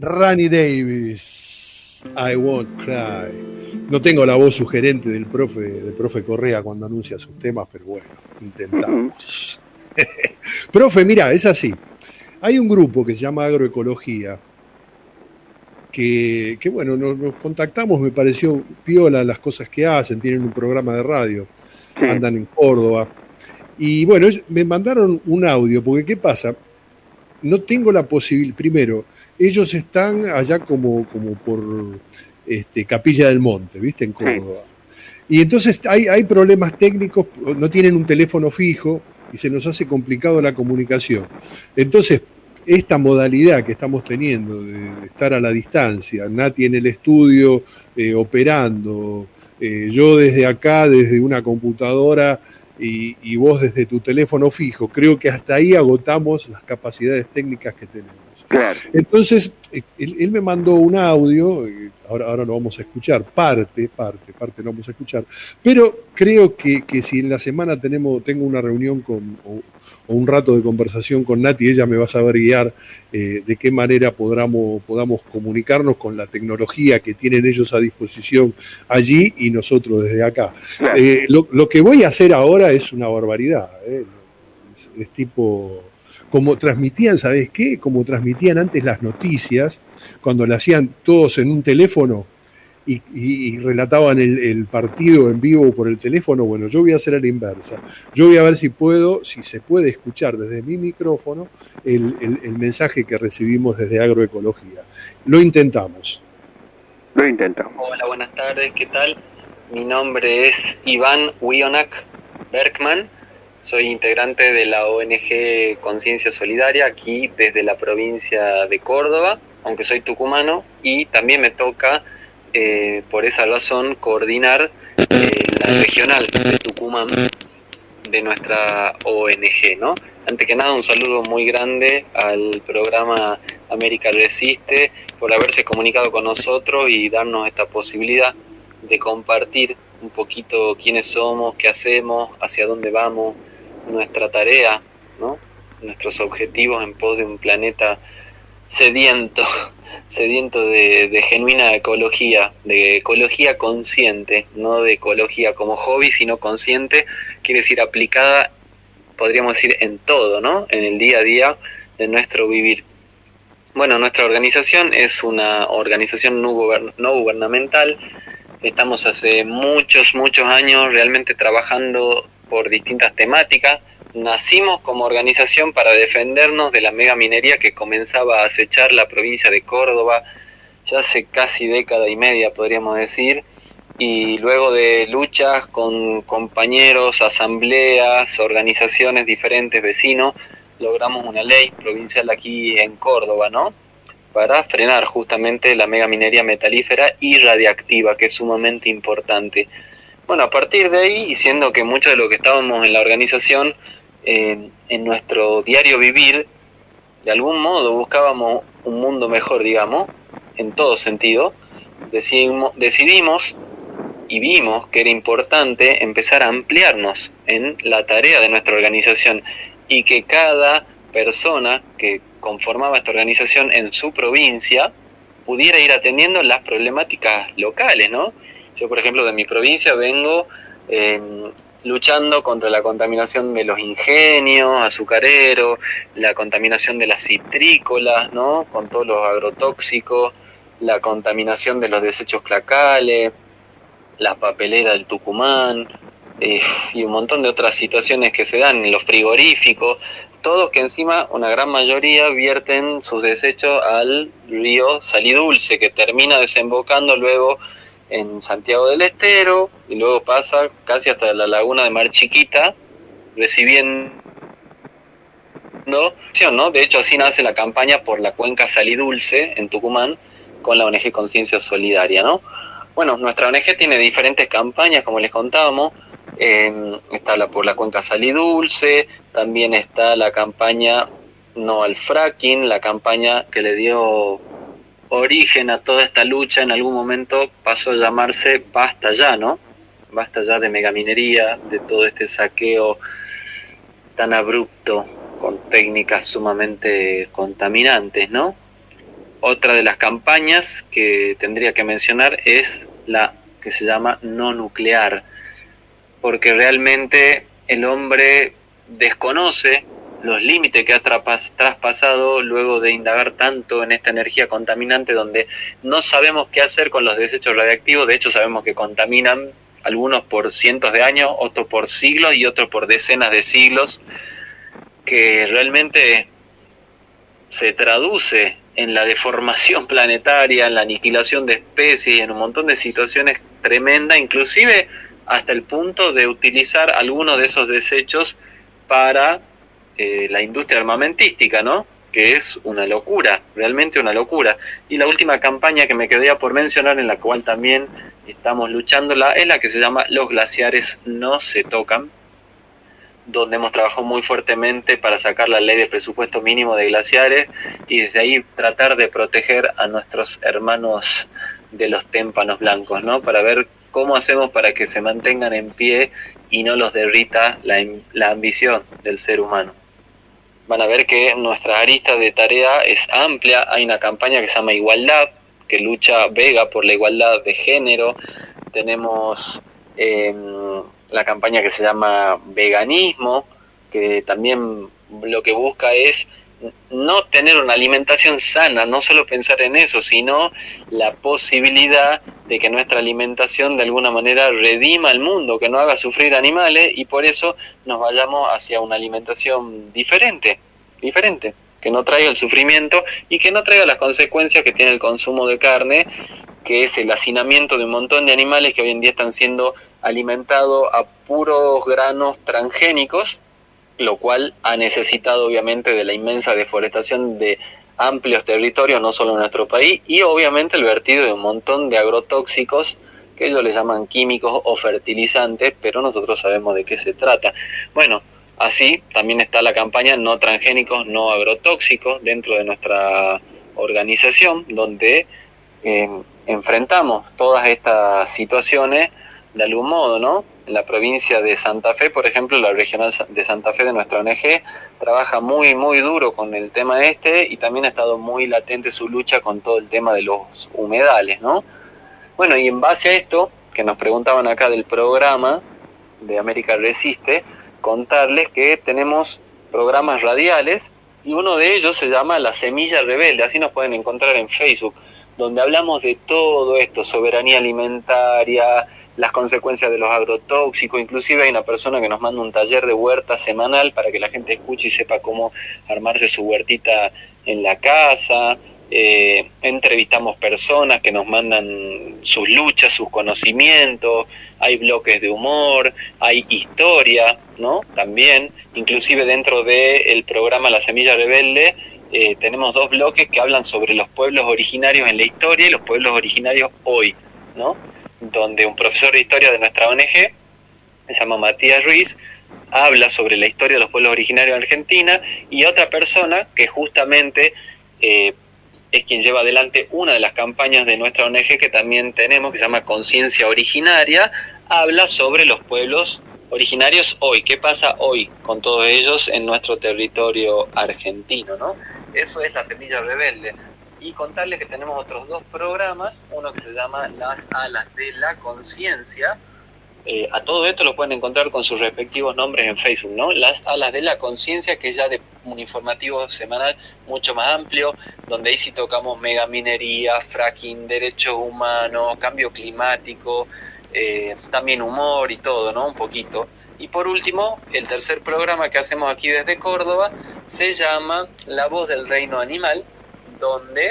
Ronnie Davis, I Won't Cry. No tengo la voz sugerente del profe, del profe Correa cuando anuncia sus temas, pero bueno, intentamos. Profe, mira, es así. Hay un grupo que se llama Agroecología, que, que bueno, nos, nos contactamos, me pareció piola las cosas que hacen, tienen un programa de radio, sí. Andan en Córdoba. Y bueno, me mandaron un audio, porque ¿qué pasa? No tengo la posibilidad, primero, ellos están allá como, como por este, Capilla del Monte, ¿viste? En Córdoba. Sí. Y entonces hay, hay problemas técnicos, no tienen un teléfono fijo y se nos hace complicado la comunicación. Entonces, esta modalidad que estamos teniendo de estar a la distancia, Nati en el estudio eh, operando, eh, yo desde acá, desde una computadora y, y vos desde tu teléfono fijo, creo que hasta ahí agotamos las capacidades técnicas que tenemos. Claro. Entonces, él, él me mandó un audio, ahora, ahora lo vamos a escuchar, parte, parte, parte lo vamos a escuchar, pero creo que, que si en la semana tenemos, tengo una reunión con, o, o un rato de conversación con Nati, ella me va a saber guiar eh, de qué manera podamos, podamos comunicarnos con la tecnología que tienen ellos a disposición allí y nosotros desde acá. Claro. Eh, lo, lo que voy a hacer ahora es una barbaridad, eh, es, es tipo... Como transmitían, ¿sabés qué? Como transmitían antes las noticias, cuando le hacían todos en un teléfono y, y, y relataban el, el partido en vivo por el teléfono. Bueno, yo voy a hacer a la inversa. Yo voy a ver si puedo, si se puede escuchar desde mi micrófono el, el, el mensaje que recibimos desde Agroecología. Lo intentamos. Lo intentamos. Hola, buenas tardes, ¿qué tal? Mi nombre es Iván Wionak Berkman. Soy integrante de la O N G Conciencia Solidaria, aquí desde la provincia de Córdoba, aunque soy tucumano, y también me toca, eh, por esa razón, coordinar eh, la regional de Tucumán de nuestra O N G, ¿no? Antes que nada, un saludo muy grande al programa América Resiste por haberse comunicado con nosotros y darnos esta posibilidad de compartir un poquito quiénes somos, qué hacemos, hacia dónde vamos, nuestra tarea, ¿no? Nuestros objetivos en pos de un planeta sediento, sediento de, de genuina ecología, de ecología consciente, no de ecología como hobby, sino consciente, quiere decir aplicada, podríamos decir, en todo, ¿no? En el día a día de nuestro vivir. Bueno, nuestra organización es una organización no, gubern- no gubernamental. Estamos hace muchos, muchos años realmente trabajando por distintas temáticas. Nacimos como organización para defendernos de la megaminería que comenzaba a acechar la provincia de Córdoba ya hace casi década y media, podríamos decir, y luego de luchas con compañeros, asambleas, organizaciones diferentes, vecinos, logramos una ley provincial aquí en Córdoba, ¿no?, para frenar justamente la megaminería metalífera y radiactiva, que es sumamente importante. Bueno, a partir de ahí, y siendo que muchos de los que estábamos en la organización, eh, en nuestro diario vivir, de algún modo buscábamos un mundo mejor, digamos, en todo sentido, decidimos, decidimos y vimos que era importante empezar a ampliarnos en la tarea de nuestra organización y que cada persona que conformaba esta organización en su provincia pudiera ir atendiendo las problemáticas locales, ¿no? Yo, por ejemplo, de mi provincia vengo eh, luchando contra la contaminación de los ingenios azucareros, la contaminación de las citrícolas, ¿no?, con todos los agrotóxicos, la contaminación de los desechos clacales, la papelera del Tucumán, eh, y un montón de otras situaciones que se dan en los frigoríficos, todos que encima una gran mayoría vierten sus desechos al río Salidulce, que termina desembocando luego en Santiago del Estero y luego pasa casi hasta la laguna de Mar Chiquita, recibiendo, ¿no? De hecho, así nace la campaña por la cuenca Salidulce en Tucumán con la O N G Conciencia Solidaria, ¿no? Bueno, nuestra O N G tiene diferentes campañas, como les contábamos. Eh, está la por la cuenca Salidulce, también está la campaña No al Fracking, la campaña que le dio origen a toda esta lucha, en algún momento pasó a llamarse Basta Ya, ¿no? Basta ya de megaminería, de todo este saqueo tan abrupto, con técnicas sumamente contaminantes, ¿no? Otra de las campañas que tendría que mencionar es la que se llama no nuclear, porque realmente el hombre desconoce los límites que ha trapas, traspasado luego de indagar tanto en esta energía contaminante, donde no sabemos qué hacer con los desechos radiactivos. De hecho, sabemos que contaminan algunos por cientos de años, otros por siglos y otros por decenas de siglos, que realmente se traduce en la deformación planetaria, en la aniquilación de especies, en un montón de situaciones tremendas, inclusive hasta el punto de utilizar algunos de esos desechos para eh, la industria armamentística, ¿no? Que es una locura, realmente una locura. Y la última campaña que me quedé por mencionar, en la cual también estamos luchándola, es la que se llama Los glaciares no se tocan, donde hemos trabajado muy fuertemente para sacar la ley de presupuesto mínimo de glaciares y desde ahí tratar de proteger a nuestros hermanos de los témpanos blancos, ¿no? Para ver cómo hacemos para que se mantengan en pie y no los derrita la, la ambición del ser humano. Van a ver que nuestra arista de tarea es amplia. Hay una campaña que se llama Igualdad, que lucha Vega por la igualdad de género. Tenemos eh, la campaña que se llama Veganismo, que también lo que busca es no tener una alimentación sana, no solo pensar en eso, sino la posibilidad de que nuestra alimentación de alguna manera redima al mundo, que no haga sufrir animales, y por eso nos vayamos hacia una alimentación diferente, diferente, que no traiga el sufrimiento y que no traiga las consecuencias que tiene el consumo de carne, que es el hacinamiento de un montón de animales que hoy en día están siendo alimentados a puros granos transgénicos, lo cual ha necesitado obviamente de la inmensa deforestación de amplios territorios, no solo en nuestro país, y obviamente el vertido de un montón de agrotóxicos, que ellos les llaman químicos o fertilizantes, pero nosotros sabemos de qué se trata. Bueno, así también está la campaña No Transgénicos, No Agrotóxicos dentro de nuestra organización, donde eh, enfrentamos todas estas situaciones de algún modo, ¿no? En la provincia de Santa Fe, por ejemplo, la regional de Santa Fe de nuestra O N G trabaja muy, muy duro con el tema este, y también ha estado muy latente su lucha con todo el tema de los humedales, ¿no? Bueno, y en base a esto, que nos preguntaban acá del programa de América Resiste, contarles que tenemos programas radiales, y uno de ellos se llama La Semilla Rebelde, así nos pueden encontrar en Facebook, donde hablamos de todo esto, soberanía alimentaria, las consecuencias de los agrotóxicos. Inclusive hay una persona que nos manda un taller de huerta semanal para que la gente escuche y sepa cómo armarse su huertita en la casa. Eh, entrevistamos personas que nos mandan sus luchas, sus conocimientos, hay bloques de humor, hay historia, ¿no? También, inclusive dentro del programa La Semilla Rebelde, eh, tenemos dos bloques que hablan sobre los pueblos originarios en la historia y los pueblos originarios hoy, ¿no? Donde un profesor de historia de nuestra O N G, se llama Matías Ruiz, habla sobre la historia de los pueblos originarios de Argentina, y otra persona que justamente eh, es quien lleva adelante una de las campañas de nuestra O N G que también tenemos, que se llama Conciencia Originaria, habla sobre los pueblos originarios hoy, qué pasa hoy con todos ellos en nuestro territorio argentino, ¿no? Eso es La Semilla Rebelde. Y contarles que tenemos otros dos programas, uno que se llama Las Alas de la Conciencia. Eh, a todo esto lo pueden encontrar con sus respectivos nombres en Facebook, ¿no? Las Alas de la Conciencia, que es ya de un informativo semanal mucho más amplio, donde ahí sí tocamos megaminería, fracking, derechos humanos, cambio climático, eh, también humor y todo, ¿no? Un poquito. Y por último, el tercer programa que hacemos aquí desde Córdoba se llama La Voz del Reino Animal, donde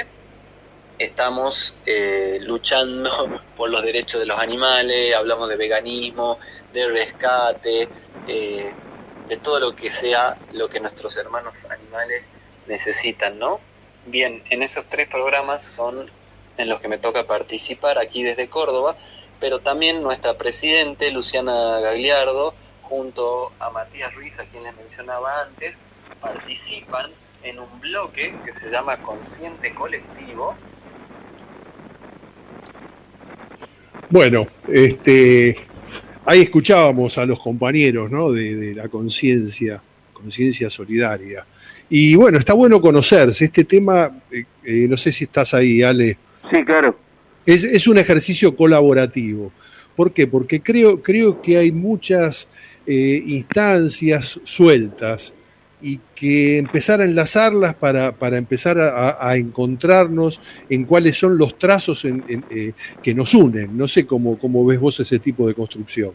estamos eh, luchando por los derechos de los animales, hablamos de veganismo, de rescate, eh, de todo lo que sea lo que nuestros hermanos animales necesitan, ¿no? Bien, en esos tres programas son en los que me toca participar aquí desde Córdoba, pero también nuestra presidente, Luciana Gagliardo, junto a Matías Ruiz, a quien les mencionaba antes, participan en un bloque que se llama Consciente Colectivo. Bueno, este, ahí escuchábamos a los compañeros, ¿no? de, de la conciencia Conciencia Solidaria. Y bueno, está bueno conocerse. Este tema, eh, eh, no sé si estás ahí, Ale. Sí, claro. Es, es un ejercicio colaborativo. ¿Por qué? Porque creo, creo que hay muchas eh, instancias sueltas y que empezar a enlazarlas para, para empezar a, a encontrarnos en cuáles son los trazos en, en, eh, que nos unen. No sé cómo, cómo ves vos ese tipo de construcción.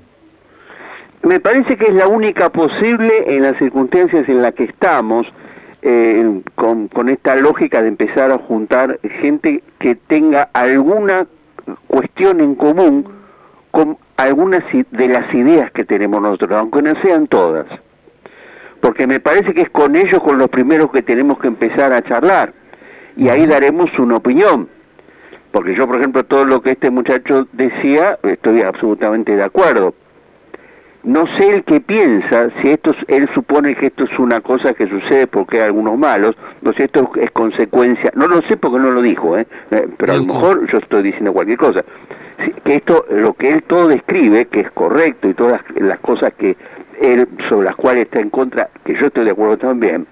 Me parece que es la única posible en las circunstancias en las que estamos, eh, con, con esta lógica de empezar a juntar gente que tenga alguna cuestión en común con algunas de las ideas que tenemos nosotros, aunque no sean todas. Porque me parece que es con ellos con los primeros que tenemos que empezar a charlar, y ahí daremos una opinión. Porque yo, por ejemplo, todo lo que este muchacho decía, estoy absolutamente de acuerdo. No sé el que piensa, si esto él supone que esto es una cosa que sucede porque hay algunos malos, no sé, esto es consecuencia, no lo sé porque no lo dijo, ¿eh? Pero a lo mejor yo estoy diciendo cualquier cosa. Que esto, lo que él todo describe, que es correcto, y todas las, las cosas que él, sobre las cuales está en contra, que yo estoy de acuerdo también,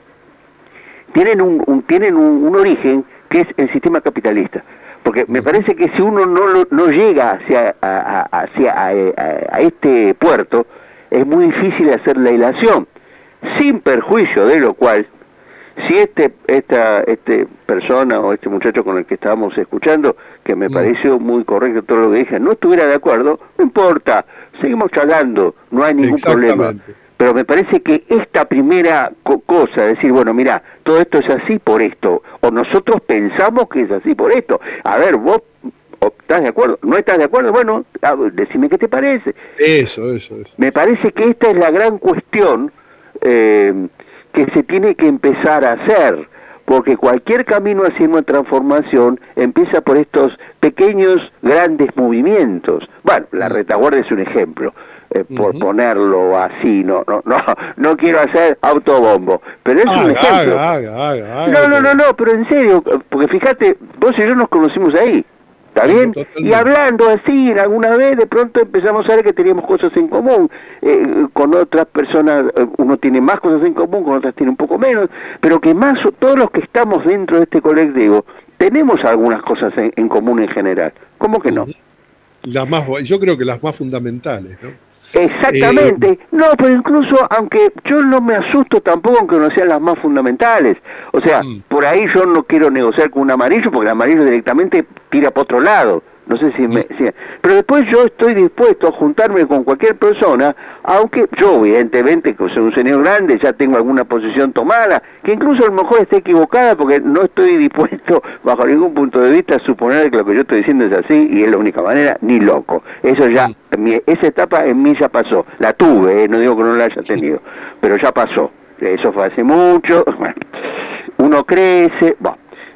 tienen un, un tienen un, un origen que es el sistema capitalista. Porque me parece que si uno no lo, no llega hacia, a, a, hacia a, a, a este puerto, es muy difícil hacer la hilación, sin perjuicio de lo cual, si este esta este persona o este muchacho con el que estábamos escuchando, que me pareció muy correcto todo lo que dije, no estuviera de acuerdo, no importa, seguimos charlando, no hay ningún problema. Pero me parece que esta primera co cosa, decir, bueno, mira, todo esto es así por esto, o nosotros pensamos que es así por esto. A ver, vos estás de acuerdo, no estás de acuerdo, bueno, decime qué te parece. Eso, eso, eso. Me parece que esta es la gran cuestión eh, que se tiene que empezar a hacer, porque cualquier camino hacia una transformación empieza por estos pequeños, grandes movimientos. Bueno, la retaguardia es un ejemplo. Eh, por uh-huh. ponerlo así, no no no no quiero hacer autobombo, pero es haga, un ejemplo. Haga, haga, haga, no, no, no, no, pero en serio, porque fíjate, vos y yo nos conocimos ahí, ¿está bien? Totalmente. Y hablando así, alguna vez, de pronto empezamos a ver que teníamos cosas en común, eh, con otras personas, uno tiene más cosas en común, con otras tiene un poco menos, pero que más, todos los que estamos dentro de este colectivo, tenemos algunas cosas en, en común en general, ¿cómo que no? Las más, yo creo que las más fundamentales, ¿no? Exactamente, eh, no, pero incluso, aunque yo no me asusto tampoco aunque no sean las más fundamentales, o sea, mm. por ahí yo no quiero negociar con un amarillo porque el amarillo directamente tira para otro lado, no sé si me... Si, pero después yo estoy dispuesto a juntarme con cualquier persona, aunque yo evidentemente, que soy un señor grande, ya tengo alguna posición tomada, que incluso a lo mejor esté equivocada porque no estoy dispuesto, bajo ningún punto de vista, a suponer que lo que yo estoy diciendo es así y es la única manera, ni loco. Eso ya, mm. mi, esa etapa en mí ya pasó, la tuve, eh, no digo que no la haya tenido, pero ya pasó. Eso fue hace mucho, bueno, uno crece, bueno.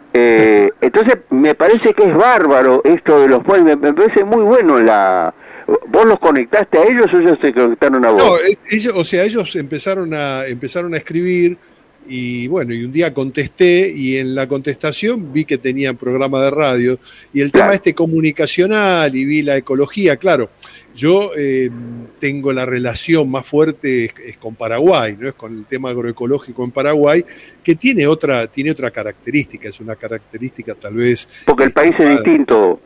Eh, entonces me parece que es bárbaro esto de los pueblos, me, me parece muy bueno la... ¿Vos los conectaste a ellos o ellos se conectaron a vos? No, ellos, o sea, ellos empezaron a empezaron a escribir y bueno, y un día contesté y en la contestación vi que tenían programa de radio y el claro. tema este comunicacional y vi la ecología, claro, yo eh, tengo la relación más fuerte es, es con Paraguay, ¿no? Es con el tema agroecológico en Paraguay, que tiene otra, tiene otra característica, es una característica tal vez... Porque el país es distinto.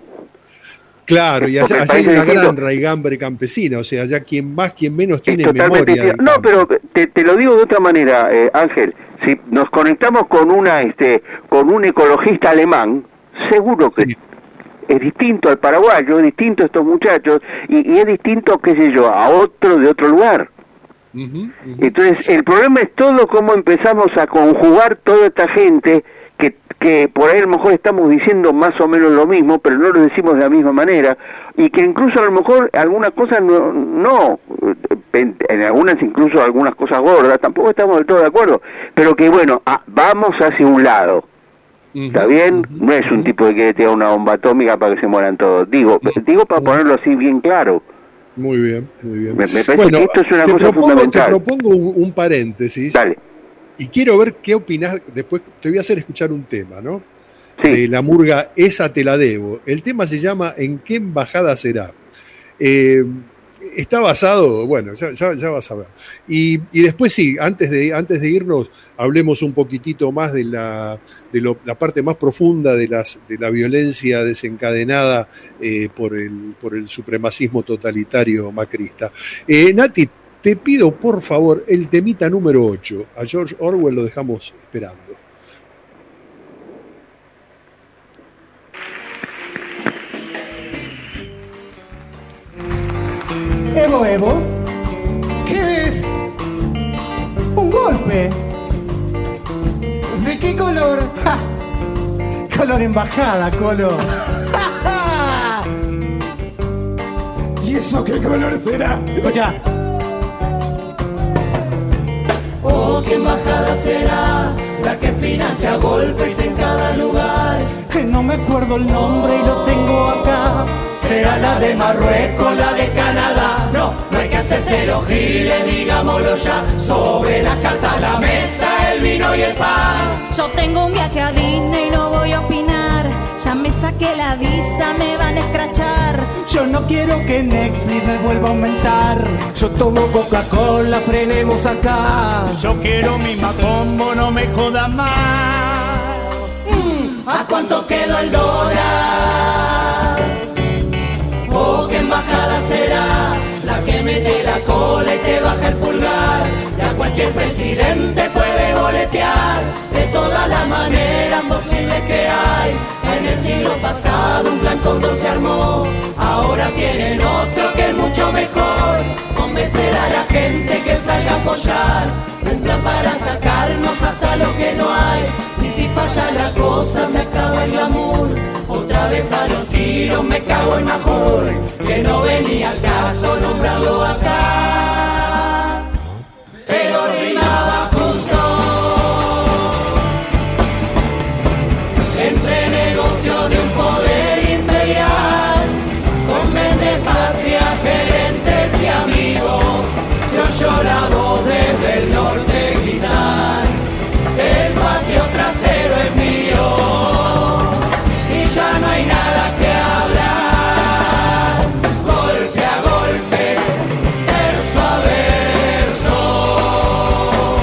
Claro, y allá, allá hay una gran raigambre campesina, o sea, allá quien más, quien menos tiene memoria. No, pero te, te lo digo de otra manera, eh, Ángel, si nos conectamos con una, este, con un ecologista alemán, seguro que... Sí. Es distinto al paraguayo, es distinto a estos muchachos, y, y es distinto, qué sé yo, a otro de otro lugar. Uh-huh, uh-huh. Entonces, el problema es todo cómo empezamos a conjugar toda esta gente, que, que por ahí a lo mejor estamos diciendo más o menos lo mismo, pero no lo decimos de la misma manera, y que incluso a lo mejor algunas cosas no, no en, en algunas incluso algunas cosas gordas, tampoco estamos del todo de acuerdo, pero que bueno, ah, vamos hacia un lado. ¿Está bien? No es un tipo que quiere tirar una bomba atómica para que se mueran todos. Digo, digo para ponerlo así bien claro. Muy bien, muy bien. Me, me parece bueno, que esto es una cosa propongo, fundamental. Te propongo un, un paréntesis. Dale. Y quiero ver qué opinás. Después te voy a hacer escuchar un tema, ¿no? Sí. De la murga Esa te la debo. El tema se llama ¿En qué embajada será? Eh, está basado, bueno, ya, ya, ya vas a ver. Y, y después sí, antes de, antes de irnos, hablemos un poquitito más de la, de lo, la parte más profunda de, las, de la violencia desencadenada eh, por, el, por el supremacismo totalitario macrista. Eh, Nati, te pido por favor el temita número ocho. A George Orwell lo dejamos esperando. Evo, Evo, ¿qué es? Un golpe. ¿De qué color? ¡Ja! Color embajada, Colo. ¿Y eso qué color será? Escucha. Oh, qué embajada será la que financia golpes en cada lugar. Que no me acuerdo el nombre y lo tengo acá. Será la de Marruecos, la de Canadá. No, no hay que hacerse los giles, digámoslo ya. Sobre la carta, la mesa, el vino y el pan. Yo tengo un viaje a Disney y no voy a opinar. Ya me saqué la visa, me van a escrachar. Yo no quiero que Netflix me vuelva a aumentar. Yo tomo Coca-Cola, frenemos acá. Yo quiero mi Macombo, no me joda más. Mm, ¿a cuánto quedó el dólar? Oh, qué embajada será la que mete la cola y te baja el pulgar. Ya cualquier presidente puede boletear de todas las maneras posibles que hay. En el siglo pasado un plan cóndor se armó, ahora tienen otro que es mucho mejor. Convencer a la gente que salga a apoyar un plan para sacarnos hasta lo que no hay. Y si falla la cosa se acaba el glamour. Otra vez a los tiros me cago en Majul, que no venía al caso nombrarlo acá, pero rimaba justo. Entre negocio de un poder imperial, con de patria, gerentes y amigos, se oyó la voz desde el norte gritar: el patio trasero es mío. Ya no hay nada que hablar, golpe a golpe, verso a verso.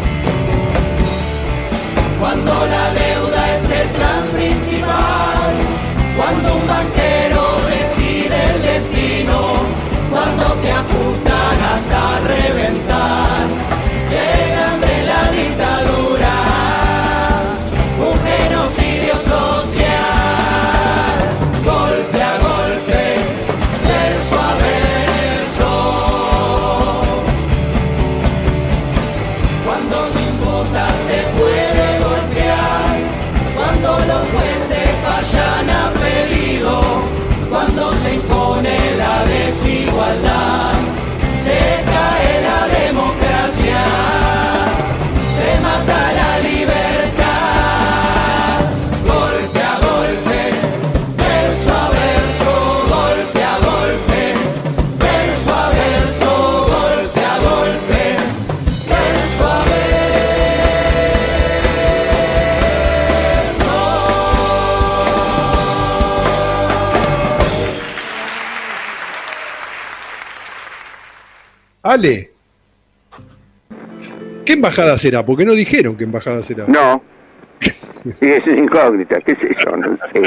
Cuando la deuda es el plan principal, cuando un banquero decide el destino, cuando te ajustan hasta reventar, qué grande la dictadura, un genocidio social. Cuando se impone la desigualdad, se cae la democracia, se mata la libertad. Golpe a golpe, verso a verso, golpe a golpe, verso a verso, golpe a golpe, verso a verso. Ale, ¿qué embajada será? Porque no dijeron qué embajada será. No, es incógnita, ¿qué es eso? No sé.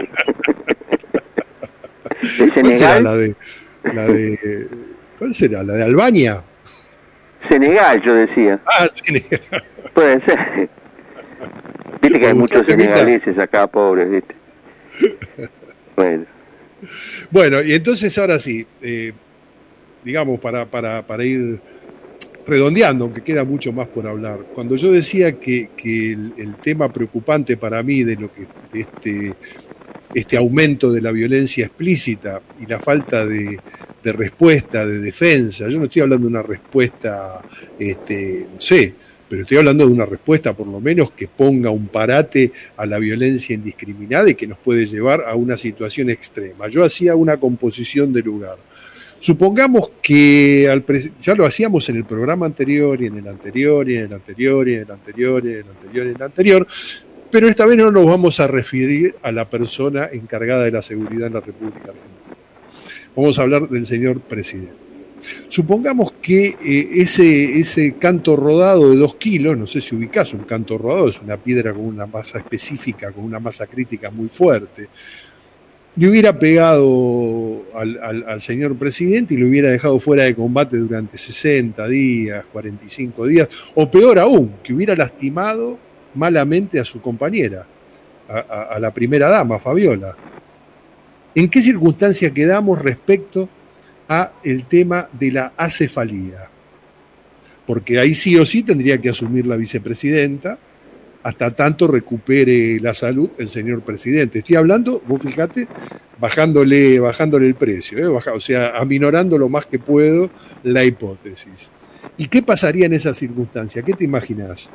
¿De ¿Cuál será Senegal? la de, la de, ¿cuál será? ¿La de Albania? Senegal, yo decía. Ah, Senegal. Puede ser. Viste que hay muchos senegaleses acá, pobres, ¿viste? Bueno. Bueno, y entonces ahora sí, eh, digamos, para, para, para ir redondeando, aunque queda mucho más por hablar. Cuando yo decía que, que el, el tema preocupante para mí de lo que este, este aumento de la violencia explícita y la falta de, de respuesta, de defensa, yo no estoy hablando de una respuesta, este, no sé, pero estoy hablando de una respuesta por lo menos que ponga un parate a la violencia indiscriminada y que nos puede llevar a una situación extrema. Yo hacía una composición de lugar. Supongamos que al ya lo hacíamos en el programa anterior y en el anterior y en el anterior y en el anterior y en el anterior y en el anterior, pero esta vez no nos vamos a referir a la persona encargada de la seguridad en la República Argentina. Vamos a hablar del señor presidente. Supongamos que eh, ese, ese canto rodado de dos kilos, no sé si ubicás un canto rodado, es una piedra con una masa específica, con una masa crítica muy fuerte, le hubiera pegado al, al, al señor presidente y lo hubiera dejado fuera de combate durante sesenta días, cuarenta y cinco días, o peor aún, que hubiera lastimado malamente a su compañera, a, a, a la primera dama, Fabiola. ¿En qué circunstancia quedamos respecto a el tema de la acefalía? Porque ahí sí o sí tendría que asumir la vicepresidenta hasta tanto recupere la salud el señor presidente. Estoy hablando, vos fijate, bajándole, bajándole el precio, ¿eh? Baja, o sea, aminorando lo más que puedo la hipótesis. ¿Y qué pasaría en esa circunstancia? ¿Qué te imaginás?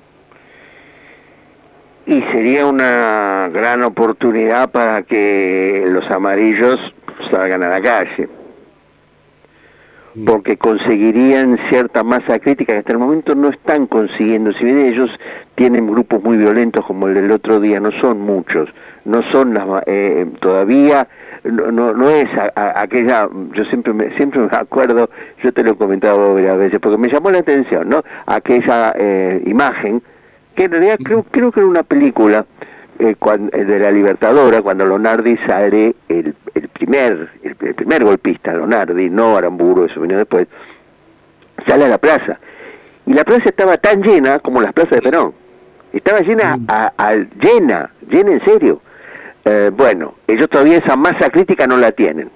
Y sería una gran oportunidad para que los amarillos salgan a la calle, porque conseguirían cierta masa crítica que hasta el momento no están consiguiendo. Si bien ellos tienen grupos muy violentos como el del otro día, no son muchos, no son las eh, todavía no, no no es a, a, aquella, yo siempre me siempre me acuerdo, yo te lo he comentado varias veces porque me llamó la atención, ¿no? Aquella eh, imagen que en realidad creo creo que era una película eh, cuando, de la Libertadora, cuando Lonardi sale el, el primer el, el primer golpista, Lonardi, no Aramburu, eso vino después, sale a la plaza y la plaza estaba tan llena como las plazas de Perón, estaba llena a, a, llena llena en serio. Eh, bueno, ellos todavía esa masa crítica no la tienen,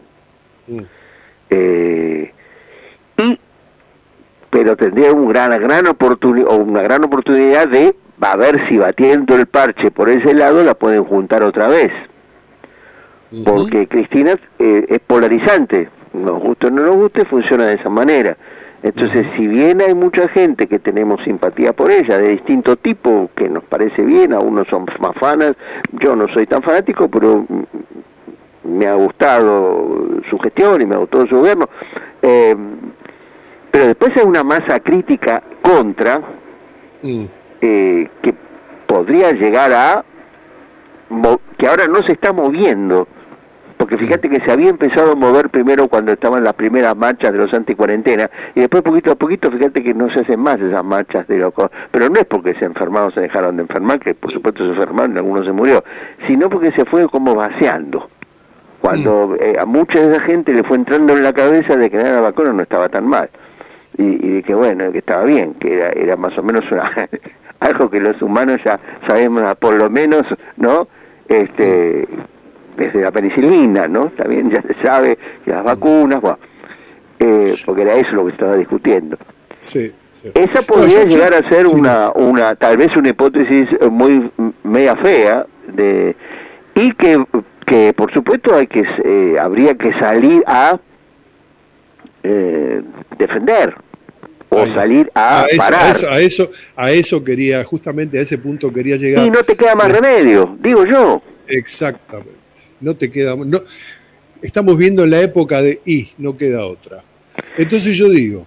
eh, y pero tendría un gran gran oportunidad o una gran oportunidad de va a ver si batiendo el parche por ese lado la pueden juntar otra vez, uh-huh. Porque Cristina eh, es polarizante, nos guste o no nos guste, funciona de esa manera. Entonces, uh-huh. Si bien hay mucha gente que tenemos simpatía por ella, de distinto tipo, que nos parece bien, a unos son más fanas, yo no soy tan fanático, pero me ha gustado su gestión y me ha gustado su gobierno, eh, pero después hay una masa crítica contra, uh. eh, que podría llegar a, que ahora no se está moviendo, porque fíjate que se había empezado a mover primero cuando estaban las primeras marchas de los anticuarentena, y después poquito a poquito, fíjate que no se hacen más esas marchas de locos, pero no es porque se enfermaron, se dejaron de enfermar, que por supuesto se enfermaron y algunos se murió, sino porque se fue como vaciando. Cuando eh, a mucha de esa gente le fue entrando en la cabeza de que la vacuna no estaba tan mal, y, y de que bueno, que estaba bien, que era, era más o menos una, algo que los humanos ya sabemos por lo menos, ¿no? Este, desde la penicilina, ¿no? También ya se sabe que las vacunas, bueno, eh, porque era eso lo que se estaba discutiendo. Sí, sí. Esa podría no, llegar a ser sí. una, una, tal vez una hipótesis muy media fea, de y que, que por supuesto hay que eh, habría que salir a eh, defender o Ahí. salir a, a eso, parar. A eso, a eso, a eso quería, justamente a ese punto quería llegar. Y no te queda más remedio, digo yo. Exactamente. No te queda, no, estamos viendo la época de y no queda otra. Entonces yo digo,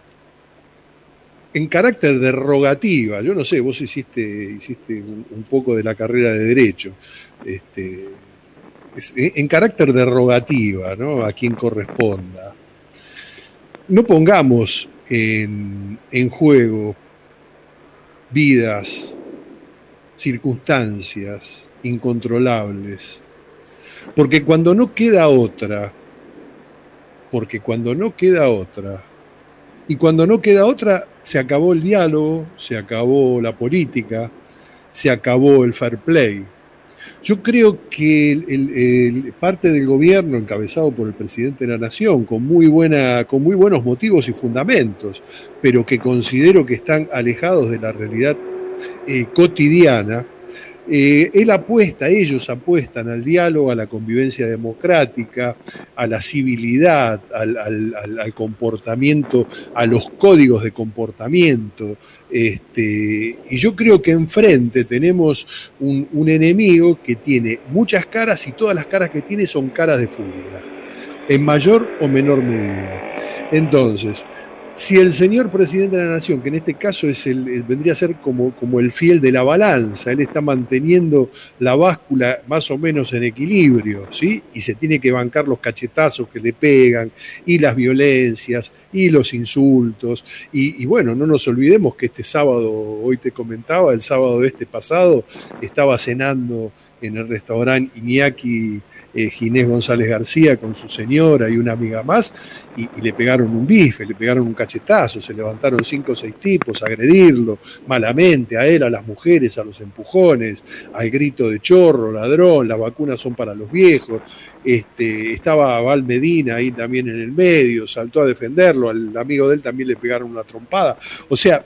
en carácter de rogativa, yo no sé, vos hiciste, hiciste un, un poco de la carrera de Derecho, este, es, en carácter de rogativa, ¿no? A quien corresponda. No pongamos en, en juego vidas, circunstancias incontrolables. Porque cuando no queda otra, porque cuando no queda otra, y cuando no queda otra, se acabó el diálogo, se acabó la política, se acabó el fair play. Yo creo que el, el, el, parte del gobierno encabezado por el presidente de la Nación, con muy, buena, con muy buenos motivos y fundamentos, pero que considero que están alejados de la realidad eh, cotidiana, Eh, él apuesta, ellos apuestan al diálogo, a la convivencia democrática, a la civilidad, al, al, al, al comportamiento, a los códigos de comportamiento. Este, y yo creo que enfrente tenemos un, un enemigo que tiene muchas caras y todas las caras que tiene son caras de furia, en mayor o menor medida. Entonces, si el señor presidente de la Nación, que en este caso es el, vendría a ser como, como el fiel de la balanza, él está manteniendo la báscula más o menos en equilibrio, ¿sí? Y se tiene que bancar los cachetazos que le pegan, y las violencias, y los insultos, y, y bueno, no nos olvidemos que este sábado, hoy te comentaba, el sábado de este pasado, estaba cenando en el restaurante Iñaki Eh, Ginés González García con su señora y una amiga más, y, y le pegaron un bife, le pegaron un cachetazo, se levantaron cinco o seis tipos a agredirlo malamente, a él, a las mujeres, a los empujones, al grito de chorro, ladrón, las vacunas son para los viejos. Este, estaba Val Medina ahí también en el medio, saltó a defenderlo, al amigo de él también le pegaron una trompada. O sea,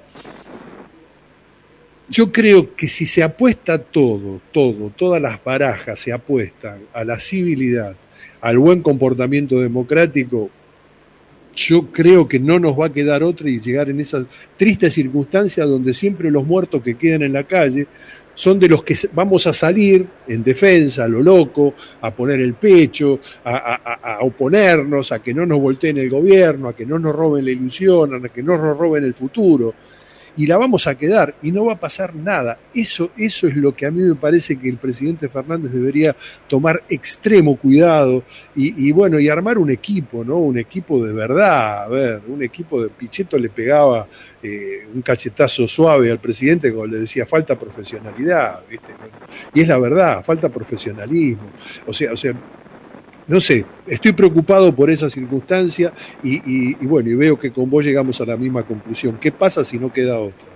yo creo que si se apuesta todo, todo, todas las barajas se apuestan a la civilidad, al buen comportamiento democrático, yo creo que no nos va a quedar otra y llegar en esas tristes circunstancias donde siempre los muertos que quedan en la calle son de los que vamos a salir en defensa, a lo loco, a poner el pecho, a, a, a oponernos, a que no nos volteen el gobierno, a que no nos roben la ilusión, a que no nos roben el futuro. Y la vamos a quedar y no va a pasar nada. Eso, eso es lo que a mí me parece que el presidente Fernández debería tomar extremo cuidado y, y bueno, y armar un equipo, ¿no? Un equipo de verdad. A ver, un equipo de Pichetto le pegaba eh, un cachetazo suave al presidente cuando le decía falta profesionalidad, ¿viste? Y es la verdad, falta profesionalismo. O sea, o sea, no sé, estoy preocupado por esa circunstancia y, y, y bueno, y veo que con vos llegamos a la misma conclusión. ¿Qué pasa si no queda otra?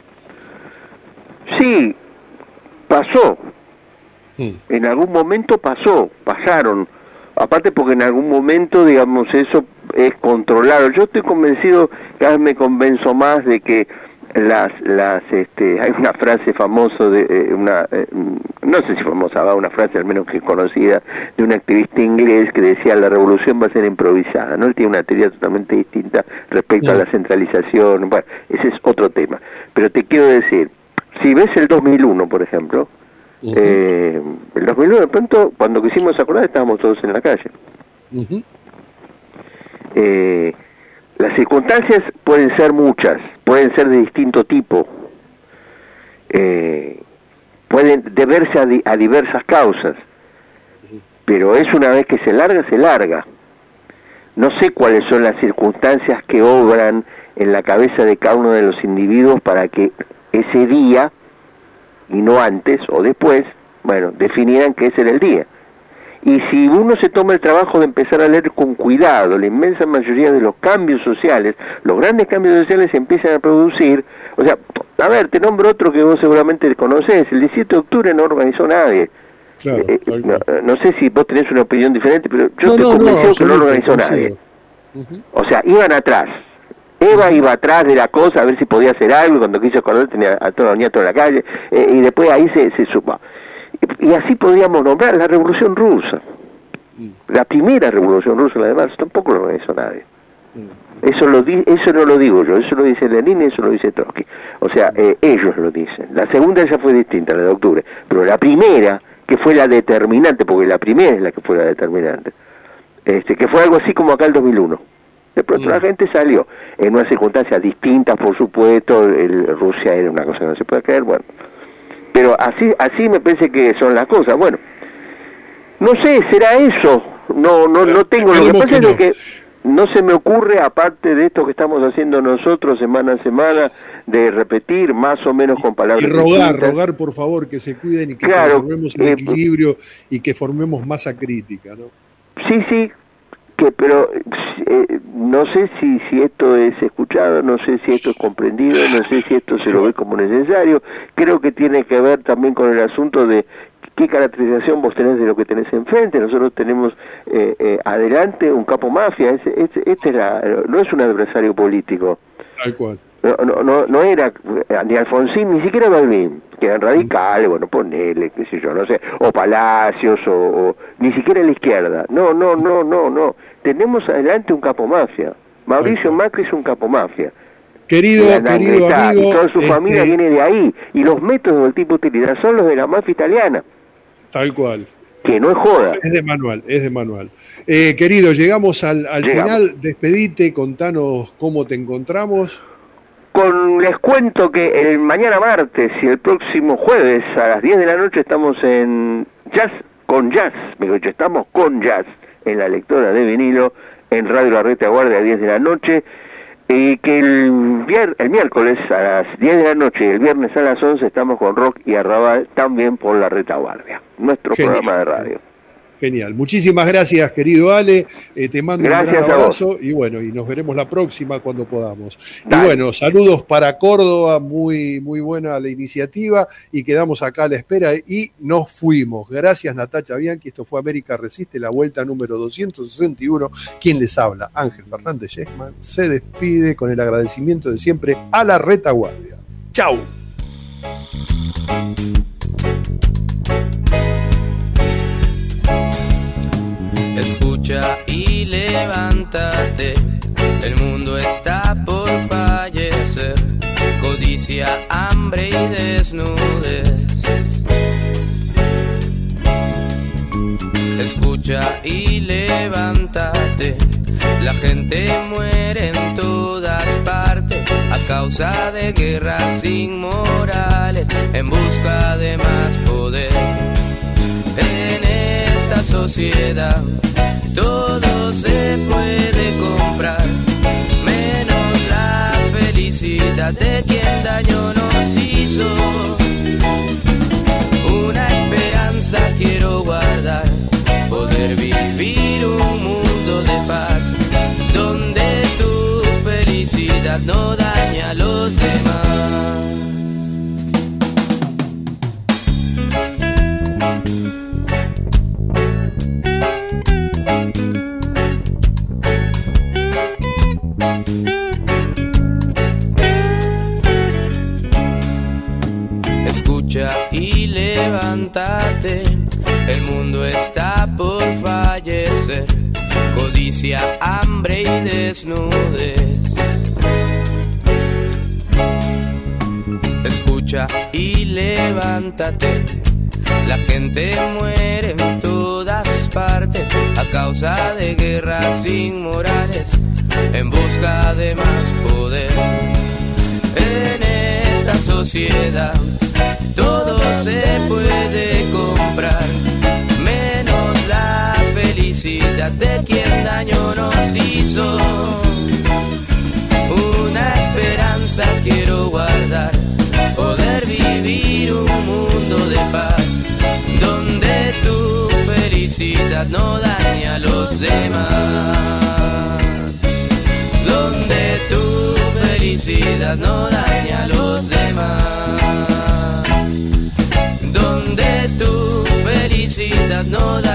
Sí, pasó. Mm. En algún momento pasó, pasaron. Aparte porque en algún momento, digamos, eso es controlado. Yo estoy convencido, cada vez me convenzo más de que las las este hay una frase famosa de eh, una eh, no sé si famosa, va una frase al menos que conocida de un activista inglés que decía la revolución va a ser improvisada, ¿no? Él tiene una teoría totalmente distinta respecto sí. a la centralización. Bueno, ese es otro tema, pero te quiero decir, si ves el dos mil uno, por ejemplo, uh-huh. eh, el dos mil uno de pronto cuando quisimos acordar estábamos todos en la calle. Uh-huh. eh, Las circunstancias pueden ser muchas, pueden ser de distinto tipo, eh, pueden deberse a, di a diversas causas, pero es una vez que se larga, se larga. No sé cuáles son las circunstancias que obran en la cabeza de cada uno de los individuos para que ese día, y no antes o después, bueno, definieran que ese era el día. Y si uno se toma el trabajo de empezar a leer con cuidado, la inmensa mayoría de los cambios sociales, los grandes cambios sociales se empiezan a producir. O sea, a ver, te nombro otro que vos seguramente conocés, el diecisiete de octubre no organizó nadie. Claro, eh, no, no sé si vos tenés una opinión diferente, pero yo no, estoy no, convencido no, que no lo organizó nadie. Uh-huh. O sea, iban atrás. Eva iba atrás de la cosa a ver si podía hacer algo, cuando quiso acordar tenía a todos los nietos en la calle, eh, y después ahí se, se sumó. Y así podríamos nombrar la Revolución Rusa. Mm. La primera Revolución Rusa, además, tampoco lo organizó nadie. Mm. Eso lo di eso no lo digo yo, eso lo dice Lenin y eso lo dice Trotsky. O sea, eh, ellos lo dicen. La segunda ya fue distinta, la de octubre. Pero la primera, que fue la determinante, porque la primera es la que fue la determinante, este, que fue algo así como acá el dos mil uno. De pronto mm. la gente salió en unas circunstancias distintas, por supuesto. El, Rusia era una cosa que no se puede creer, bueno. Pero así así me parece que son las cosas. Bueno, no sé, será eso. No no no tengo. Lo que pasa es que no se me ocurre, aparte de esto que estamos haciendo nosotros semana a semana, de repetir más o menos con palabras y rogar, distintas. rogar por favor que se cuiden y que claro, formemos un eh, equilibrio y que formemos masa crítica, ¿no? Sí, sí. Que, pero eh, no sé si si esto es escuchado, no sé si esto es comprendido, no sé si esto se lo ve como necesario. Creo que tiene que ver también con el asunto de qué caracterización vos tenés de lo que tenés enfrente. Nosotros tenemos eh, eh, adelante un capo mafia, este, este, este era, no es un adversario político. Tal cual. No, no, no, no era ni Alfonsín, ni siquiera Balbín, que eran radicales, bueno, ponele, qué sé yo, no sé, o Palacios, o, o ni siquiera la izquierda. No, no, no, no, no. Tenemos adelante un capo mafia. Mauricio Macri es un capo mafia. Querido, querido amigo, y toda su este... familia viene de ahí. Y los métodos del tipo de utilidad son los de la mafia italiana. Tal cual. que no es joda. Es de manual, es de manual. Eh, querido, llegamos al, al final, despedite, contanos cómo te encontramos. Con, les cuento que el mañana martes y el próximo jueves a las diez de la noche estamos en Jazz con Jazz, mejor dicho, estamos con Jazz en la lectora de vinilo en Radio La Retaguardia a diez de la noche, y que el, vier, el miércoles a las diez de la noche y el viernes a las once estamos con Rock y Arrabal también por La Retaguardia, nuestro Genial. programa de radio. Genial, muchísimas gracias, querido Ale, eh, te mando gracias un gran abrazo y bueno, y nos veremos la próxima cuando podamos. Dale. Y bueno, saludos para Córdoba, muy, muy buena la iniciativa y quedamos acá a la espera y nos fuimos. Gracias Natacha Bianchi, esto fue América Resiste, la vuelta número doscientos sesenta y uno. ¿Quién les habla? Ángel Fernández Yesman se despide con el agradecimiento de siempre a La Retaguardia. ¡Chau! Escucha y levántate, el mundo está por fallecer, codicia, hambre y desnudez. Escucha y levántate, la gente muere en todas partes a causa de guerras inmorales, en busca de más poder. En esta sociedad todo se puede comprar, menos la felicidad de quien daño nos hizo. Una esperanza quiero guardar, poder vivir un mundo de paz, donde tu felicidad no dañe a los demás. Escucha y levántate, el mundo está por fallecer, codicia, hambre y desnudez. Escucha y levántate, la gente muere en todas partes a causa de guerras inmorales, en busca de más poder. En esta sociedad todo se puede comprar, menos la felicidad de quien daño nos hizo. Una esperanza quiero guardar, poder vivir un mundo de paz, donde tu felicidad no dañe a los demás, donde tu felicidad no dañe a los demás, donde tu felicidad no dañe